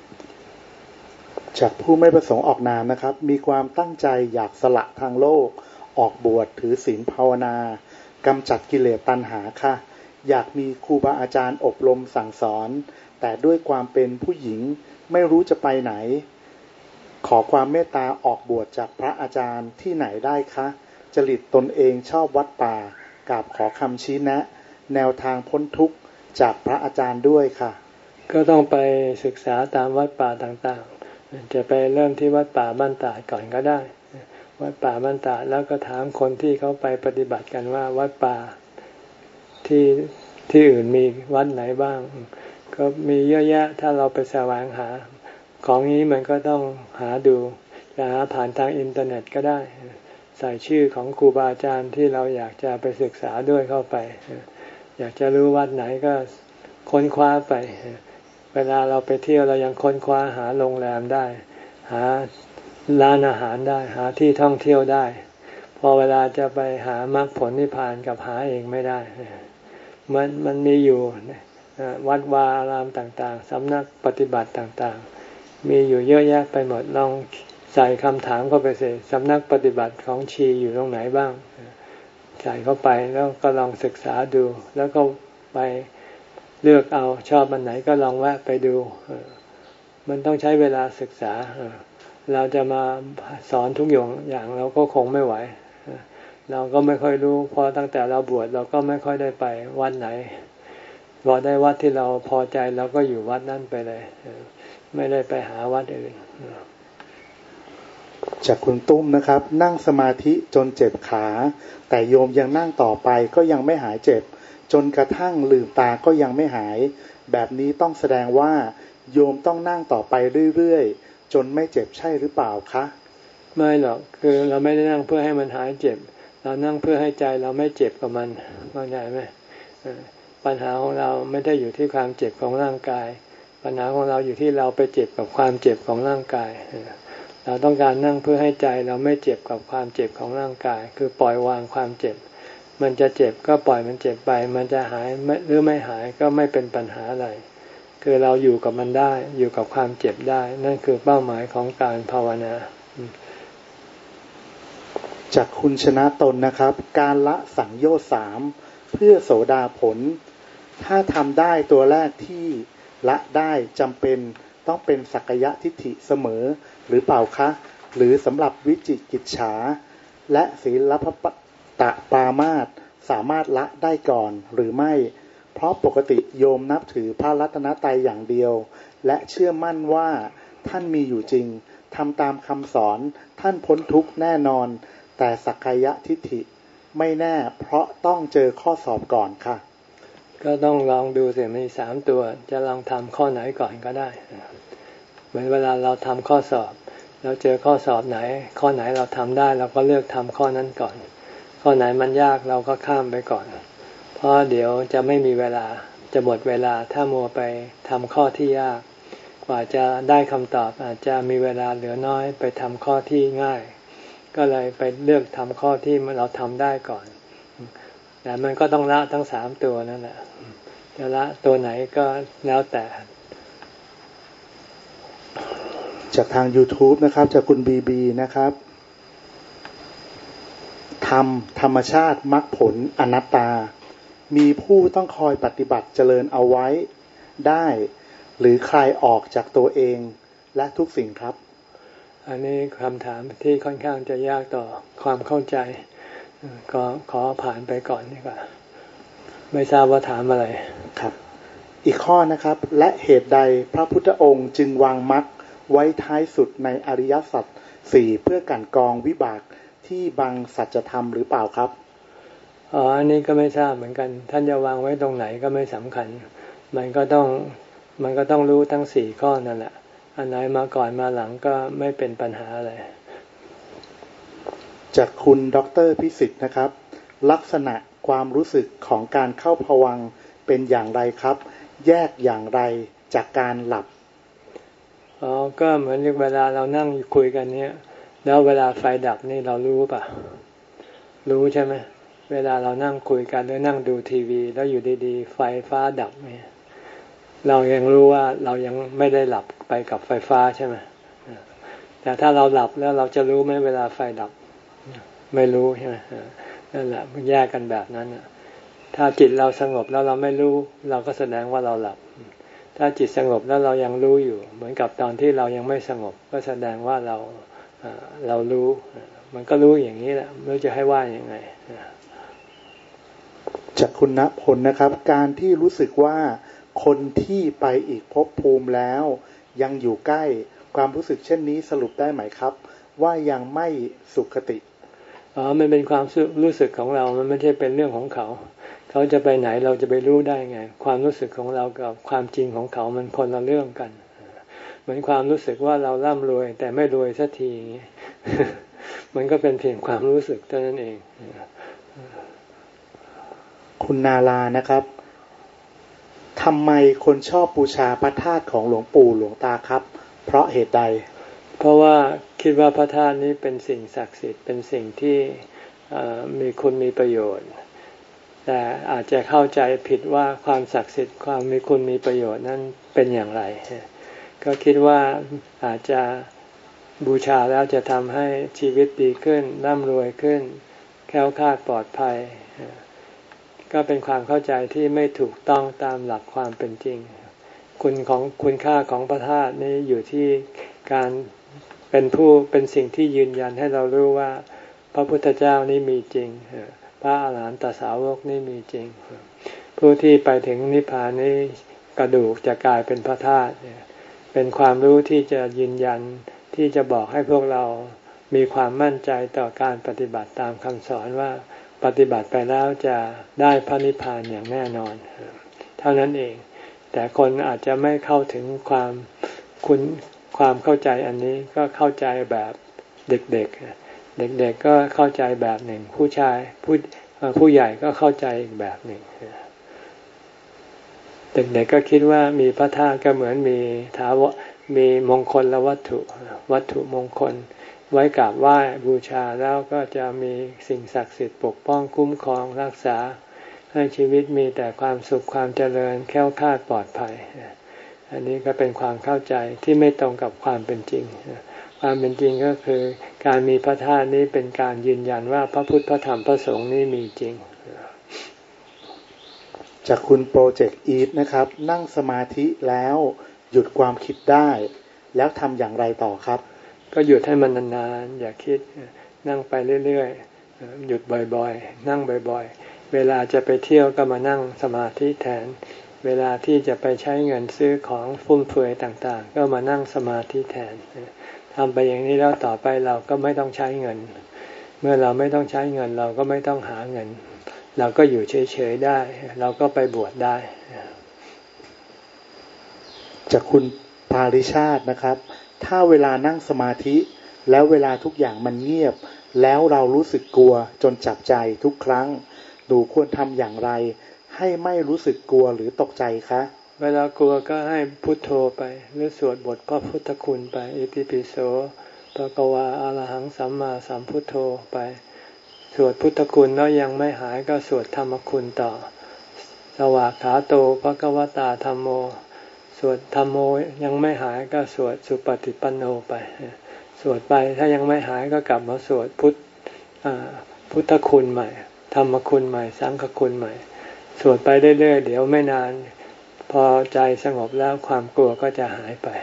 จากผู้ไม่ประสงค์ออกนามนะครับมีความตั้งใจอยากสละทางโลกออกบวชถือศีลภาวนากำจัดกิเลสตัณหาค่ะอยากมีครูบาอาจารย์อบรมสั่งสอนแต่ด้วยความเป็นผู้หญิงไม่รู้จะไปไหนขอความเมตตาออกบวชจากพระอาจารย์ที่ไหนได้คะจริตตนเองชอบวัดป่ากราบขอคำชี้แนะแนวทางพ้นทุกข์จากพระอาจารย์ด้วยค่ะก็ต้องไปศึกษาตามวัดป่าต่างๆจะไปเริ่มที่วัดป่าบ้านตาดก่อนก็ได้วัดป่าบ้านตาดแล้วก็ถามคนที่เขาไปปฏิบัติกันว่าวัดป่าที่ที่อื่นมีวัดไหนบ้างก็มีเยอะแยะถ้าเราไปแสวงหาของนี้มันก็ต้องหาดูจะหาผ่านทางอินเทอร์เน็ตก็ได้ใส่ชื่อของครูบาอาจารย์ที่เราอยากจะไปศึกษาด้วยเข้าไปอยากจะรู้วัดไหนก็ค้นคว้าไปไปเวลาเราไปเที่ยวเรายังค้นคว้าหาโรงแรมได้หาร้านอาหารได้หาที่ท่องเที่ยวได้พอเวลาจะไปหามรรคผลนิพพานกับหาเองไม่ได้มันมันมีอยู่วัดวาอารามต่างๆสำนักปฏิบัติต่างๆมีอยู่เยอะแยะไปหมดลองใส่คำถามเข้าไปสิสำนักปฏิบัติของชีอยู่ตรงไหนบ้างใส่เข้าไปแล้วก็ลองศึกษาดูแล้วก็ไปเลือกเอาชอบอันไหนก็ลองแวะไปดูมันต้องใช้เวลาศึกษาเราจะมาสอนทุกอย่างอย่างเราก็คงไม่ไหวเราก็ไม่ค่อยรู้เพราะตั้งแต่เราบวชเราก็ไม่ค่อยได้ไปวัดไหนพอได้วัดที่เราพอใจเราก็อยู่วัดนั้นไปเลยไม่ได้ไปหาวัดอื่นจากคุณตุ้มนะครับนั่งสมาธิจนเจ็บขาแต่โยมยังนั่งต่อไปก็ยังไม่หายเจ็บจนกระทั่งลืมตาก็ยังไม่หายแบบนี้ต้องแสดงว่าโยมต้องนั่งต่อไปเรื่อยๆจนไม่เจ็บใช่หรือเปล่าคะไม่หรอกคือเราไม่ได้นั่งเพื่อให้มันหายเจ็บเรานั่งเพื่อให้ใจเราไม่เจ็บกับมันเข้าใจไหมปัญหาของเราไม่ได้อยู่ที่ความเจ็บของร่างกายปัญหาของเราอยู่ที่เราไปเจ็บกับความเจ็บของร่างกายเราต้องการนั่งเพื่อให้ใจเราไม่เจ็บกับความเจ็บของร่างกายคือปล่อยวางความเจ็บมันจะเจ็บก็ปล่อยมันเจ็บไปมันจะหายหรือไม่หายก็ไม่เป็นปัญหาอะไรคือเราอยู่กับมันได้อยู่กับความเจ็บได้นั่นคือเป้าหมายของการภาวนาจากคุณชนะตนนะครับการละสังโยชน์สามเพื่อโสดาผลถ้าทำได้ตัวแรกที่ละได้จำเป็นต้องเป็นสักกายทิฏฐิเสมอหรือเปล่าคะหรือสำหรับวิจิกิจฉาและศีลพัตตปรามาสสามารถละได้ก่อนหรือไม่เพราะปกติโยมนับถือพระรัตนตรัยอย่างเดียวและเชื่อมั่นว่าท่านมีอยู่จริงทำตามคำสอนท่านพ้นทุกข์แน่นอนแต่สักกายทิฏฐิไม่แน่เพราะต้องเจอข้อสอบก่อนค่ะก็ต้องลองดูสิมีสามตัวจะลองทำข้อไหนก่อนก็ได้เหมือนเวลาเราทำข้อสอบเราเจอข้อสอบไหนข้อไหนเราทำได้เราก็เลือกทำข้อนั้นก่อนข้อไหนมันยากเราก็ข้ามไปก่อนเพราะเดี๋ยวจะไม่มีเวลาจะหมดเวลาถ้ามัวไปทำข้อที่ยากกว่าจะได้คำตอบอาจจะมีเวลาเหลือน้อยไปทำข้อที่ง่ายก็เลยไปเลือกทำข้อที่เราทำได้ก่อนแต่มันก็ต้องละทั้งสามตัวนั่นแหละจะละตัวไหนก็แล้วแต่จากทาง YouTube นะครับจากคุณบีบีนะครับธรรมธรรมชาติมรรคผลอนัตตามีผู้ต้องคอยปฏิบัติเจริญเอาไว้ได้หรือคลายออกจากตัวเองและทุกสิ่งครับอันนี้คำถามที่ค่อนข้างจะยากต่อความเข้าใจก็ขอผ่านไปก่อนดีกว่าไม่ทราบว่าถามอะไรครับอีกข้อนะครับและเหตุใดพระพุทธองค์จึงวางมรรคไว้ท้ายสุดในอริยสัจสี่เพื่อกันกองวิบากที่บังสัจธรรมหรือเปล่าครับอ๋ออันนี้ก็ไม่ทราบเหมือนกันท่านจะวางไว้ตรงไหนก็ไม่สำคัญมันก็ต้องมันก็ต้องรู้ทั้งสี่ข้อนั่นแหละอันไหนมาก่อนมาหลังก็ไม่เป็นปัญหาอะไรจากคุณดร.พิสิทธิ์นะครับลักษณะความรู้สึกของการเข้าภวังค์เป็นอย่างไรครับแยกอย่างไรจากการหลับอ๋อก็เหมือนเวลาเรานั่งคุยกันเนี้ยแล้วเวลาไฟดับนี่เรารู้ป่ะรู้ใช่ไหมเวลาเรานั่งคุยกันหรือนั่งดูทีวีแล้วอยู่ดีๆไฟฟ้าดับเนี่ยเรายังรู้ว่าเรายังไม่ได้หลับไปกับไฟฟ้าใช่ไหมแต่ถ้าเราหลับแล้วเราจะรู้ไหมเวลาไฟดับไม่รู้ใช่ไหมนั่นแหละมันแยกกันแบบนั้นถ้าจิตเราสงบแล้วเราไม่รู้เราก็แสดงว่าเราหลับถ้าจิตสงบแล้วเรายังรู้อยู่เหมือนกับตอนที่เรายังไม่สงบก็แสดงว่าเราเรารู้มันก็รู้อย่างนี้แหละไม่รู้จะให้ว่ายังไงจากคุณณพลนะครับการที่รู้สึกว่าคนที่ไปอีกภพภูมิแล้วยังอยู่ใกล้ความรู้สึกเช่นนี้สรุปได้ไหมครับว่ายังไม่สุขติอ๋อมันเป็นความรู้สึกของเรามันไม่ใช่เป็นเรื่องของเขาเขาจะไปไหนเราจะไปรู้ได้ไงความรู้สึกของเรากับความจริงของเขามันคนละเรื่องกันเหมือนความรู้สึกว่าเราร่ำรวยแต่ไม่รวยสักทีอย่างนี้ มันก็เป็นเพียงความรู้สึกเท่านั้นเองคุณนาลานะครับทำไมคนชอบบูชาพระธาตุของหลวงปู่หลวงตาครับเพราะเหตุใดเพราะว่าคิดว่าพระธาตุนี้เป็นสิ่งศักดิ์สิทธิ์เป็นสิ่งที่มีคุณมีประโยชน์แต่อาจจะเข้าใจผิดว่าความศักดิ์สิทธิ์ความมีคุณมีประโยชน์นั้นเป็นอย่างไรก็คิดว่าอาจจะบูชาแล้วจะทำให้ชีวิตดีขึ้นร่ำรวยขึ้นแคล้วคลาดปลอดภัยก็เป็นความเข้าใจที่ไม่ถูกต้องตามหลักความเป็นจริงคุณของคุณค่าของพระธาตุนี้อยู่ที่การเป็นผู้เป็นสิ่งที่ยืนยันให้เรารู้ว่าพระพุทธเจ้านี้มีจริงพระอาหารหันตสาวกนี้มีจริงผู้ที่ไปถึงนิพพานนี้กระดูกจะกลายเป็นพระธาตุเป็นความรู้ที่จะยืนยันที่จะบอกให้พวกเรามีความมั่นใจต่อการปฏิบัติตามคำสอนว่าปฏิบัติไปแล้วจะได้พระนิพพานอย่างแน่นอนเท่านั้นเองแต่คนอาจจะไม่เข้าถึงความคุณความเข้าใจอันนี้ก็เข้าใจแบบเด็กๆเด็กๆก็เข้าใจแบบหนึ่งผู้ชายผู้ผู้ใหญ่ก็เข้าใจอีกแบบหนึ่งเด็กๆก็คิดว่ามีพระธาตุก็เหมือนมีถาวรมีมงคลและวัตถุวัตถุมงคลไว้กราบไหว้บูชาแล้วก็จะมีสิ่งศักดิ์สิทธิ์ปกป้องคุ้มครองรักษาให้ชีวิตมีแต่ความสุขความเจริญแคล้วคลาดปลอดภัยอันนี้ก็เป็นความเข้าใจที่ไม่ตรงกับความเป็นจริงความเป็นจริงก็คือการมีพระธาตุนี้เป็นการยืนยันว่าพระพุทธพระธรรมพระสงฆ์นี้มีจริงจากคุณโปรเจกต์อีทนะครับนั่งสมาธิแล้วหยุดความคิดได้แล้วทำอย่างไรต่อครับก็หยุดให้มันนานๆอย่าคิดนั่งไปเรื่อยๆหยุดบ่อยๆนั่งบ่อยๆเวลาจะไปเที่ยวก็มานั่งสมาธิแทนเวลาที่จะไปใช้เงินซื้อของฟุ่มเฟือยต่างๆก็มานั่งสมาธิแทนทำไปอย่างนี้แล้วต่อไปเราก็ไม่ต้องใช้เงินเมื่อเราไม่ต้องใช้เงินเราก็ไม่ต้องหาเงินเราก็อยู่เฉยๆได้เราก็ไปบวชได้จากคุณปาริชาตินะครับถ้าเวลานั่งสมาธิแล้วเวลาทุกอย่างมันเงียบแล้วเรารู้สึกกลัวจนจับใจทุกครั้งดูควรทำอย่างไรให้ไม่รู้สึกกลัวหรือตกใจคะเวลากลัวก็ให้พุทโธไปหรือสวดบทพระพุทธคุณไปอิติปิโสภะคะวาอะระหังสัมมาสัมพุทโธไปสวดพุทธคุณแล้วยังไม่หายก็สวดธรรมคุณต่อสวากขาโตภะคะวตาธัมโมสวดธัมโมยังไม่หายก็สวดสุปฏิปันโนไปสวดไปถ้ายังไม่หายก็กลับมาสวดพุทธพุทธคุณใหม่ธรรมคุณใหม่สังฆคุณใหม่สวดไปเรื่อยๆเดี๋ยวไม่นานพอใจสงบแล้วความกลัวก็จะหายไป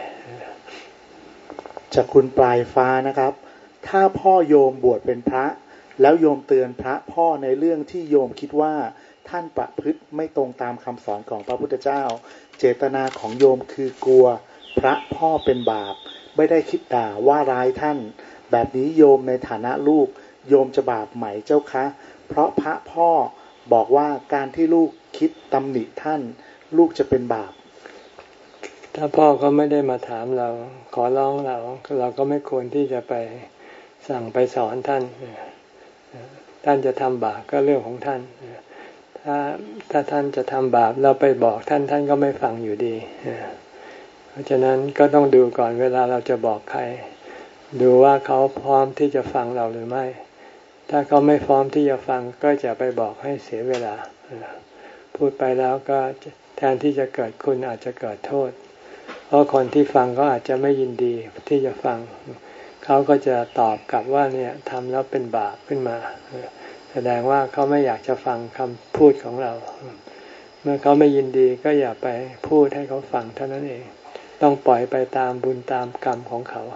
จากคุณปลายฟ้านะครับถ้าพ่อโยมบวชเป็นพระแล้วโยมเตือนพระพ่อในเรื่องที่โยมคิดว่าท่านประพฤติไม่ตรงตามคำสอนของพระพุทธเจ้าเจตนาของโยมคือกลัวพระพ่อเป็นบาปไม่ได้คิดด่าว่าร้ายท่านแบบนี้โยมในฐานะลูกโยมจะบาปไหมเจ้าคะเพราะพระพ่อบอกว่าการที่ลูกคิดตำหนิท่านลูกจะเป็นบาปถ้าพ่อก็ไม่ได้มาถามเราขอร้องเราเราก็ไม่ควรที่จะไปสั่งไปสอนท่านท่านจะทำบาปก็เรื่องของท่านถ้าถ้าท่านจะทำบาปเราไปบอกท่านท่านก็ไม่ฟังอยู่ดีเพราะฉะนั้นก็ต้องดูก่อนเวลาเราจะบอกใครดูว่าเขาพร้อมที่จะฟังเราหรือไม่ถ้าเขาไม่พร้อมที่จะฟังก็จะไปบอกให้เสียเวลาพูดไปแล้วก็แทนที่จะเกิดคุณอาจจะเกิดโทษเพราะคนที่ฟังก็อาจจะไม่ยินดีที่จะฟังเขาก็จะตอบกลับว่าเนี่ยทำแล้วเป็นบาปขึ้นมาแสดงว่าเขาไม่อยากจะฟังคำพูดของเราเมื่อเขาไม่ยินดีก็อย่าไปพูดให้เขาฟังเท่านั้นเองต้องปล่อยไปตามบุญตามกรรมของเขา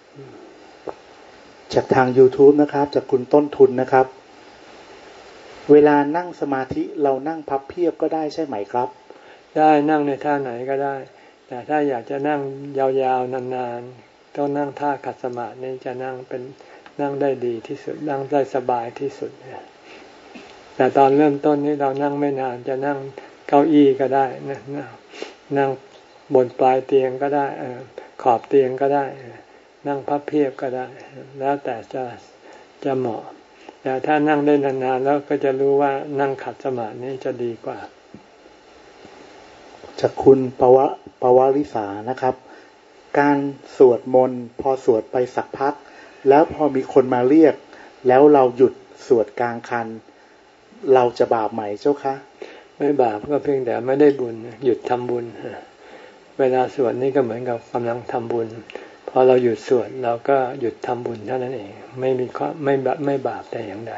จากทาง YouTube นะครับจากคุณต้นทุนนะครับเวลานั่งสมาธิเรานั่งพับเพียบก็ได้ใช่ไหมครับได้นั่งในท่าไหนก็ได้แต่ถ้าอยากจะนั่งยาวๆนานๆต้องนั่งท่าขัดสมาธินี่จะนั่งเป็นนั่งได้ดีที่สุดนั่งได้สบายที่สุดแต่ตอนเริ่มต้นนี้เรานั่งไม่นานจะนั่งเก้าอี้ก็ได้นะนั่งบนปลายเตียงก็ได้ขอบเตียงก็ได้นั่งพับเพียบก็ได้แล้วแต่จะจะเหมาะแต่ถ้านั่งได้นานๆแล้วก็จะรู้ว่านั่งขัดสมาธินี่จะดีกว่าจากคุณปวปวริษานะครับการสวดมนต์พอสวดไปสักพักแล้วพอมีคนมาเรียกแล้วเราหยุดสวดกลางคันเราจะบาปไหมเจ้าคะไม่บาปก็เพียงแต่ไม่ได้บุญหยุดทำบุญเวลาสวดนี่ก็เหมือนกับกำลังทำบุญพอเราหยุดสวดเราก็หยุดทำบุญเท่านั้นเองไม่มีข้อไม่ไม่บาปแต่อย่างใด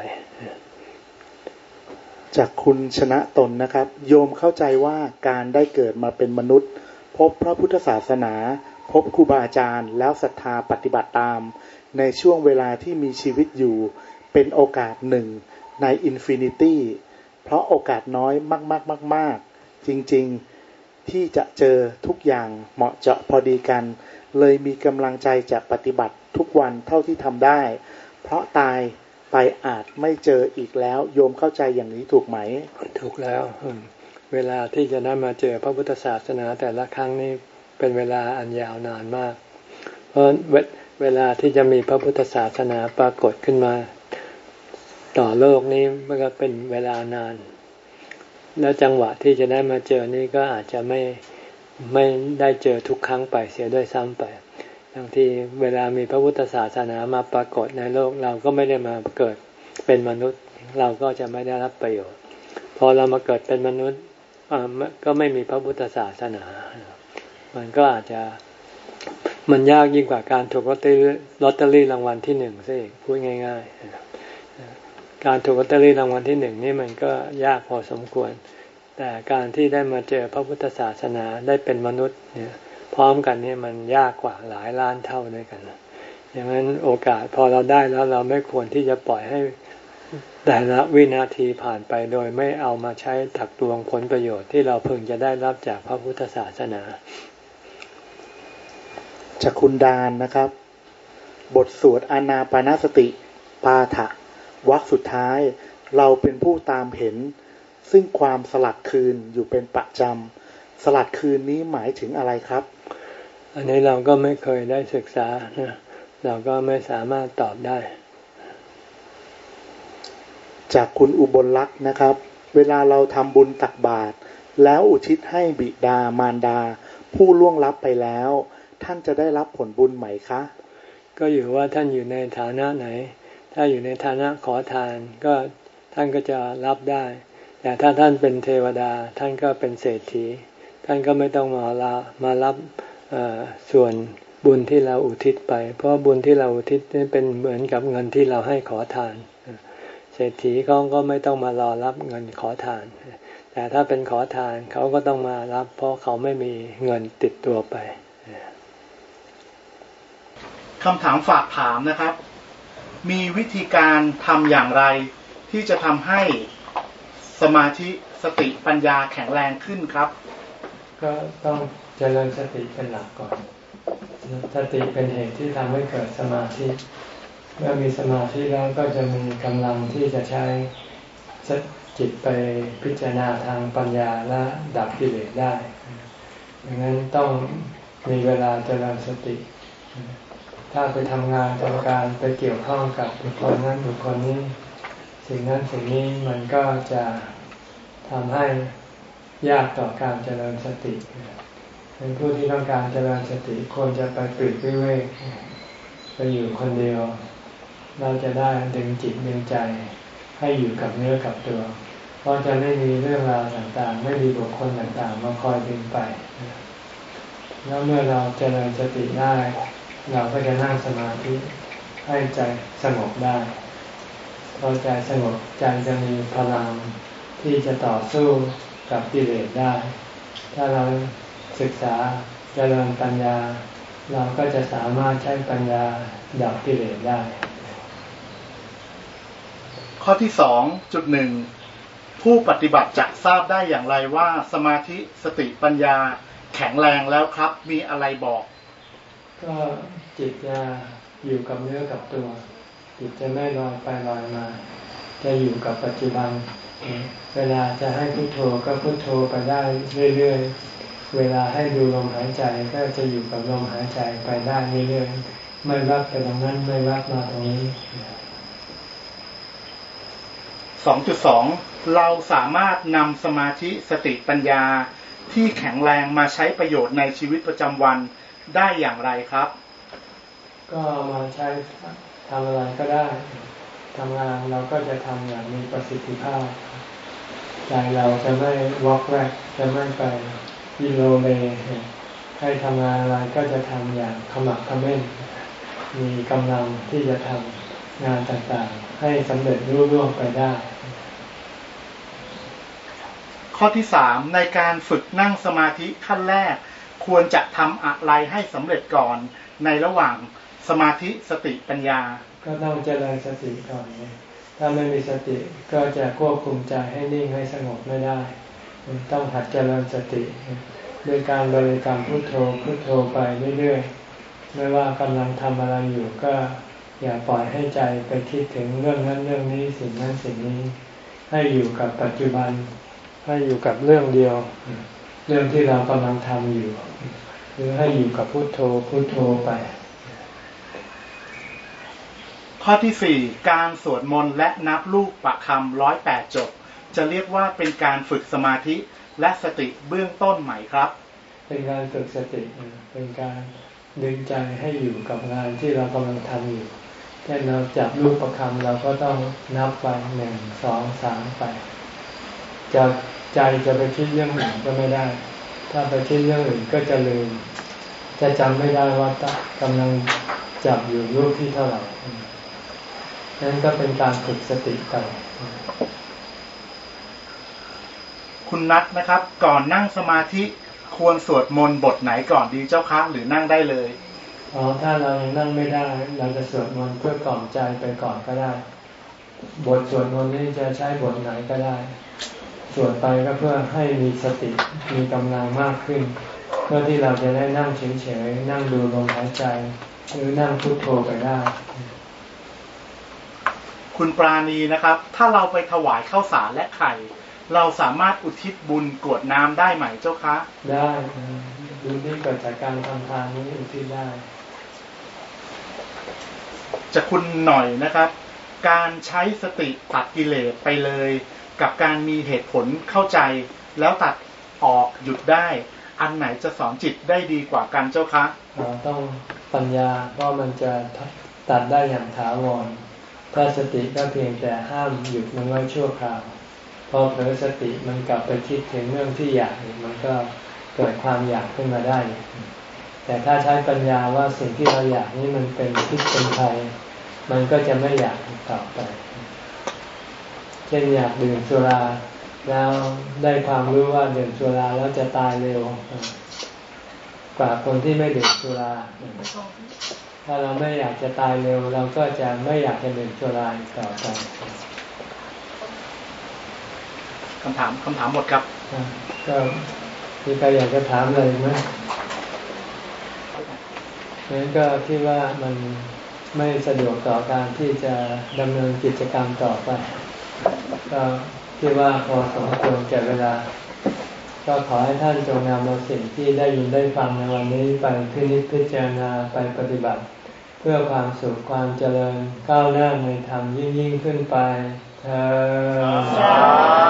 จากคุณชนะตนนะครับโยมเข้าใจว่าการได้เกิดมาเป็นมนุษย์พบพระพุทธศาสนาพบครูบาอาจารย์แล้วศรัทธาปฏิบัติตามในช่วงเวลาที่มีชีวิตอยู่เป็นโอกาสหนึ่งในอินฟินิตี้เพราะโอกาสน้อยมากๆๆๆจริงๆที่จะเจอทุกอย่างเหมาะเจาะพอดีกันเลยมีกำลังใจจะปฏิบัติทุกวันเท่าที่ทำได้เพราะตายไปอาจไม่เจออีกแล้วโยมเข้าใจอย่างนี้ถูกไหมถูกแล้วเวลาที่จะได้มาเจอพระพุทธศาสนาแต่ละครั้งนี้เป็นเวลาอันยาวนานมากเพราะเวลาที่จะมีพระพุทธศาสนาปรากฏขึ้นมาต่อโลกนี้มันก็เป็นเวลานานแล้วจังหวะที่จะได้มาเจอนี่ก็อาจจะไม่ไม่ได้เจอทุกครั้งไปเสียด้วยซ้ำไปบางทีเวลามีพระพุทธศาสนามาปรากฏในโลกเราก็ไม่ได้มาเกิดเป็นมนุษย์เราก็จะไม่ได้รับประโยชน์พอเรามาเกิดเป็นมนุษย์ก็ไม่มีพระพุทธศาสนามันก็อาจจะมันยากยิ่งกว่าการถูกลอตเตอรี่ลอตเตอรี่รางวัลที่หนึ่งซะอีกพูดง่ายๆการถูกลอตเตอรี่รางวัลที่หนึ่งนี่มันก็ยากพอสมควรแต่การที่ได้มาเจอพระพุทธศาสนาได้เป็นมนุษย์เนี่ยพร้อมกันนี่มันยากกว่าหลายล้านเท่าด้วยกันอย่างนั้นโอกาสพอเราได้แล้วเราไม่ควรที่จะปล่อยให้แต่ละวินาทีผ่านไปโดยไม่เอามาใช้ตักตวงผลประโยชน์ที่เราพึงจะได้รับจากพระพุทธศาสนาจากคุณดานนะครับบทสวดอานาปานสติปาฐะวรรคสุดท้ายเราเป็นผู้ตามเห็นซึ่งความสลัดคืนอยู่เป็นประจำสลัดคืนนี้หมายถึงอะไรครับอันนี้เราก็ไม่เคยได้ศึกษานะเราก็ไม่สามารถตอบได้จากคุณอุบลลักษณ์นะครับเวลาเราทำบุญตักบาตรแล้วอุทิศให้บิดามารดาผู้ล่วงลับไปแล้วท่านจะได้รับผลบุญไหมคะก็อยู่ว่าท่านอยู่ในฐานะไหนถ้าอยู่ในฐานะขอทานก็ท่านก็จะรับได้แต่ถ้าท่านเป็นเทวดาท่านก็เป็นเศรษฐีท่านก็ไม่ต้องมาลามารับส่วนบุญที่เราอุทิศไปเพราะบุญที่เราอุทิศนี่เป็นเหมือนกับเงินที่เราให้ขอทานเศรษฐีเขาก็ไม่ต้องมารอรับเงินขอทานแต่ถ้าเป็นขอทานเขาก็ต้องมารับเพราะเขาไม่มีเงินติดตัวไปคำถามฝากถามนะครับมีวิธีการทำอย่างไรที่จะทำให้สมาธิสติปัญญาแข็งแรงขึ้นครับก็ต้องเจริญสติเป็นหลักก่อนสติเป็นเหตุที่ทำให้เกิดสมาธิเมื่อมีสมาธิแล้วก็จะมีกำลังที่จะใช้จิตไปพิจารณาทางปัญญาและดับกิเลสได้ดังนั้นต้องมีเวลาเจริญสติถ้าไปทำงานทำการไปเกี่ยวข้องกับบุคคลนั้นบุคคลนี้สิ่งนั้นสิ่งนี้มันก็จะทำให้ยากต่อการเจริญสติเป็นผู้ที่ต้องการเจริญสติควรจะไปปลีกวิเวกไปอยู่คนเดียวเราจะได้ดึงจิตดึงใจให้อยู่กับเนื้อกับตัวเพราะจะไม่มีเรื่องราวต่างๆไม่มีบุคคลต่างๆมาคอยดึงไปแล้วเมื่อเราเจริญสติได้เราก็จะนั่งสมาธิให้ใจสงบได้พอใจสงบใจจะมีพลังที่จะต่อสู้กับกิเลสได้ถ้าเราศึกษาเจริญปัญญาเราก็จะสามารถใช้ปัญญาดับกิเลสได้ข้อที่สองจุดหนึ่งผู้ปฏิบัติจะทราบได้อย่างไรว่าสมาธิสติปัญญาแข็งแรงแล้วครับมีอะไรบอกก็จิตจะอยู่กับเนื้อกับตัวจิตจะไม่ลอยไปลอยมาจะอยู่กับปัจจุบันเวลาจะให้พุทโธก็พุทโธไปได้เรื่อยๆเวลาให้ดูลมหายใจก็จะอยู่กับลมหายใจไปได้เรื่อยๆไม่วัดไปตรงนั้นไม่วัดมาตรงนี้สองจุดสอง เราสามารถนำสมาธิสติปัญญาที่แข็งแรงมาใช้ประโยชน์ในชีวิตประจำวันได้อย่างไรครับก็มาใช้ทำอะไรก็ได้ทำงานเราก็จะทำอย่างมีประสิทธิภาพใจเราจะไม่วอกแวกจะไม่ไปยิโลเลให้ทำงานอะไรก็จะทำอย่างขมักเขม้นมีกำลังที่จะทำงานต่างๆให้สำเร็จรุ่ร่วงไปได้ข้อที่สามในการฝึกนั่งสมาธิขั้นแรกควรจะทำอะไรให้สำเร็จก่อนในระหว่างสมาธิสติปัญญาก็ต้องเจริญสติก่อนถ้าไม่มีสติก็จะควบคุมใจให้นิ่งให้สงบไม่ได้ต้องหัดเจริญสติด้วยการบริกรรมพุทโธพุทโธไปเรื่อยๆไม่ว่ากำลังทำอะไรอยู่ก็อย่าปล่อยให้ใจไปคิดถึงเรื่องนั้นเรื่องนี้สิ่งนั้นสิ่งนี้ให้อยู่กับปัจจุบันให้อยู่กับเรื่องเดียวเรื่องที่เรากำลังทำอยู่หรือให้อยู่กับพุทโธพุทโธไปข้อที่สี่การสวดมนต์และนับลูกประคำร้อยแปดจบจะเรียกว่าเป็นการฝึกสมาธิและสติเบื้องต้นไหมครับเป็นการฝึกสติเป็นการดึงใจให้อยู่กับงานที่เรากำลังทำอยู่เช่นเราจับลูกประคำเราก็ต้องนับไปหนึ่งสองสามไปจะใจจะไปคิดเรื่องอื่นก็ไม่ได้ถ้าไปคิดเรื่องอื่นก็จะลืมจะจำไม่ได้ว่ากำลังจับอยู่ลูกที่เท่าไหร่นั่นก็เป็นการฝึกสติไปคุณนัทนะครับก่อนนั่งสมาธิควรสวดมนต์บทไหนก่อนดีเจ้าคะหรือนั่งได้เลยอ๋อถ้าเรายังนั่งไม่ได้เราจะสวดมนต์เพื่อกล่อมใจไปก่อนก็ได้บทสวดมนต์นี้จะใช้บทไหนก็ได้สวดไปก็เพื่อให้มีสติมีกำลังมากขึ้นเพื่อที่เราจะได้นั่งเฉยๆนั่งดูลมหายใจหรือนั่งพุทโธไปได้คุณปราณีนะครับถ้าเราไปถวายข้าวสารและไข่เราสามารถอุทิศบุญกรวดน้ำได้ไหมเจ้าคะได้บุญที่เกิดจากการทำทานนี้อุทิศได้จะคุณหน่อยนะครับการใช้สติตัดกิเลสไปเลยกับการมีเหตุผลเข้าใจแล้วตัดออกหยุดได้อันไหนจะสอนจิตได้ดีกว่ากันเจ้าคะเราต้องปัญญาเพราะมันจะตัดได้อย่างถาวรถ้าสติก็เพียงแต่ห้ามหยุดมันไว้ชั่วคราวพอเผลอสติมันกลับไปคิดถึงเรื่องที่อยากมันก็เกิดความอยากขึ้นมาได้แต่ถ้าใช้ปัญญาว่าสิ่งที่เราอยากนี้มันเป็นพิษเป็นภัยมันก็จะไม่อยากต่อไปเช่นอยากดื่มสุราแล้วได้ความรู้ว่าดื่มสุราแล้วจะตายเร็วกว่าคนที่ไม่ดื่มสุราถ้าเราไม่อยากจะตายเร็วเราก็จะไม่อยากจะดื่มสุราต่อไปคำถามคำถามหมดครับก็มีใครอยากจะถามอะไรไหมงั้นก็คิดว่ามันไม่สะดวกต่อการที่จะดำเนินกิจกรรมต่อไปก็คิดว่าพอสมควรแก่เวลาก็ขอให้ท่านจงนำเอาสิ่งที่ได้ยินได้ฟังในวันนี้ไปพินิจพิจารณาไปปฏิบัติเพื่อความสุขความเจริญก้าวหน้าในธรรมยิ่งยิ่งขึ้นไปเธอ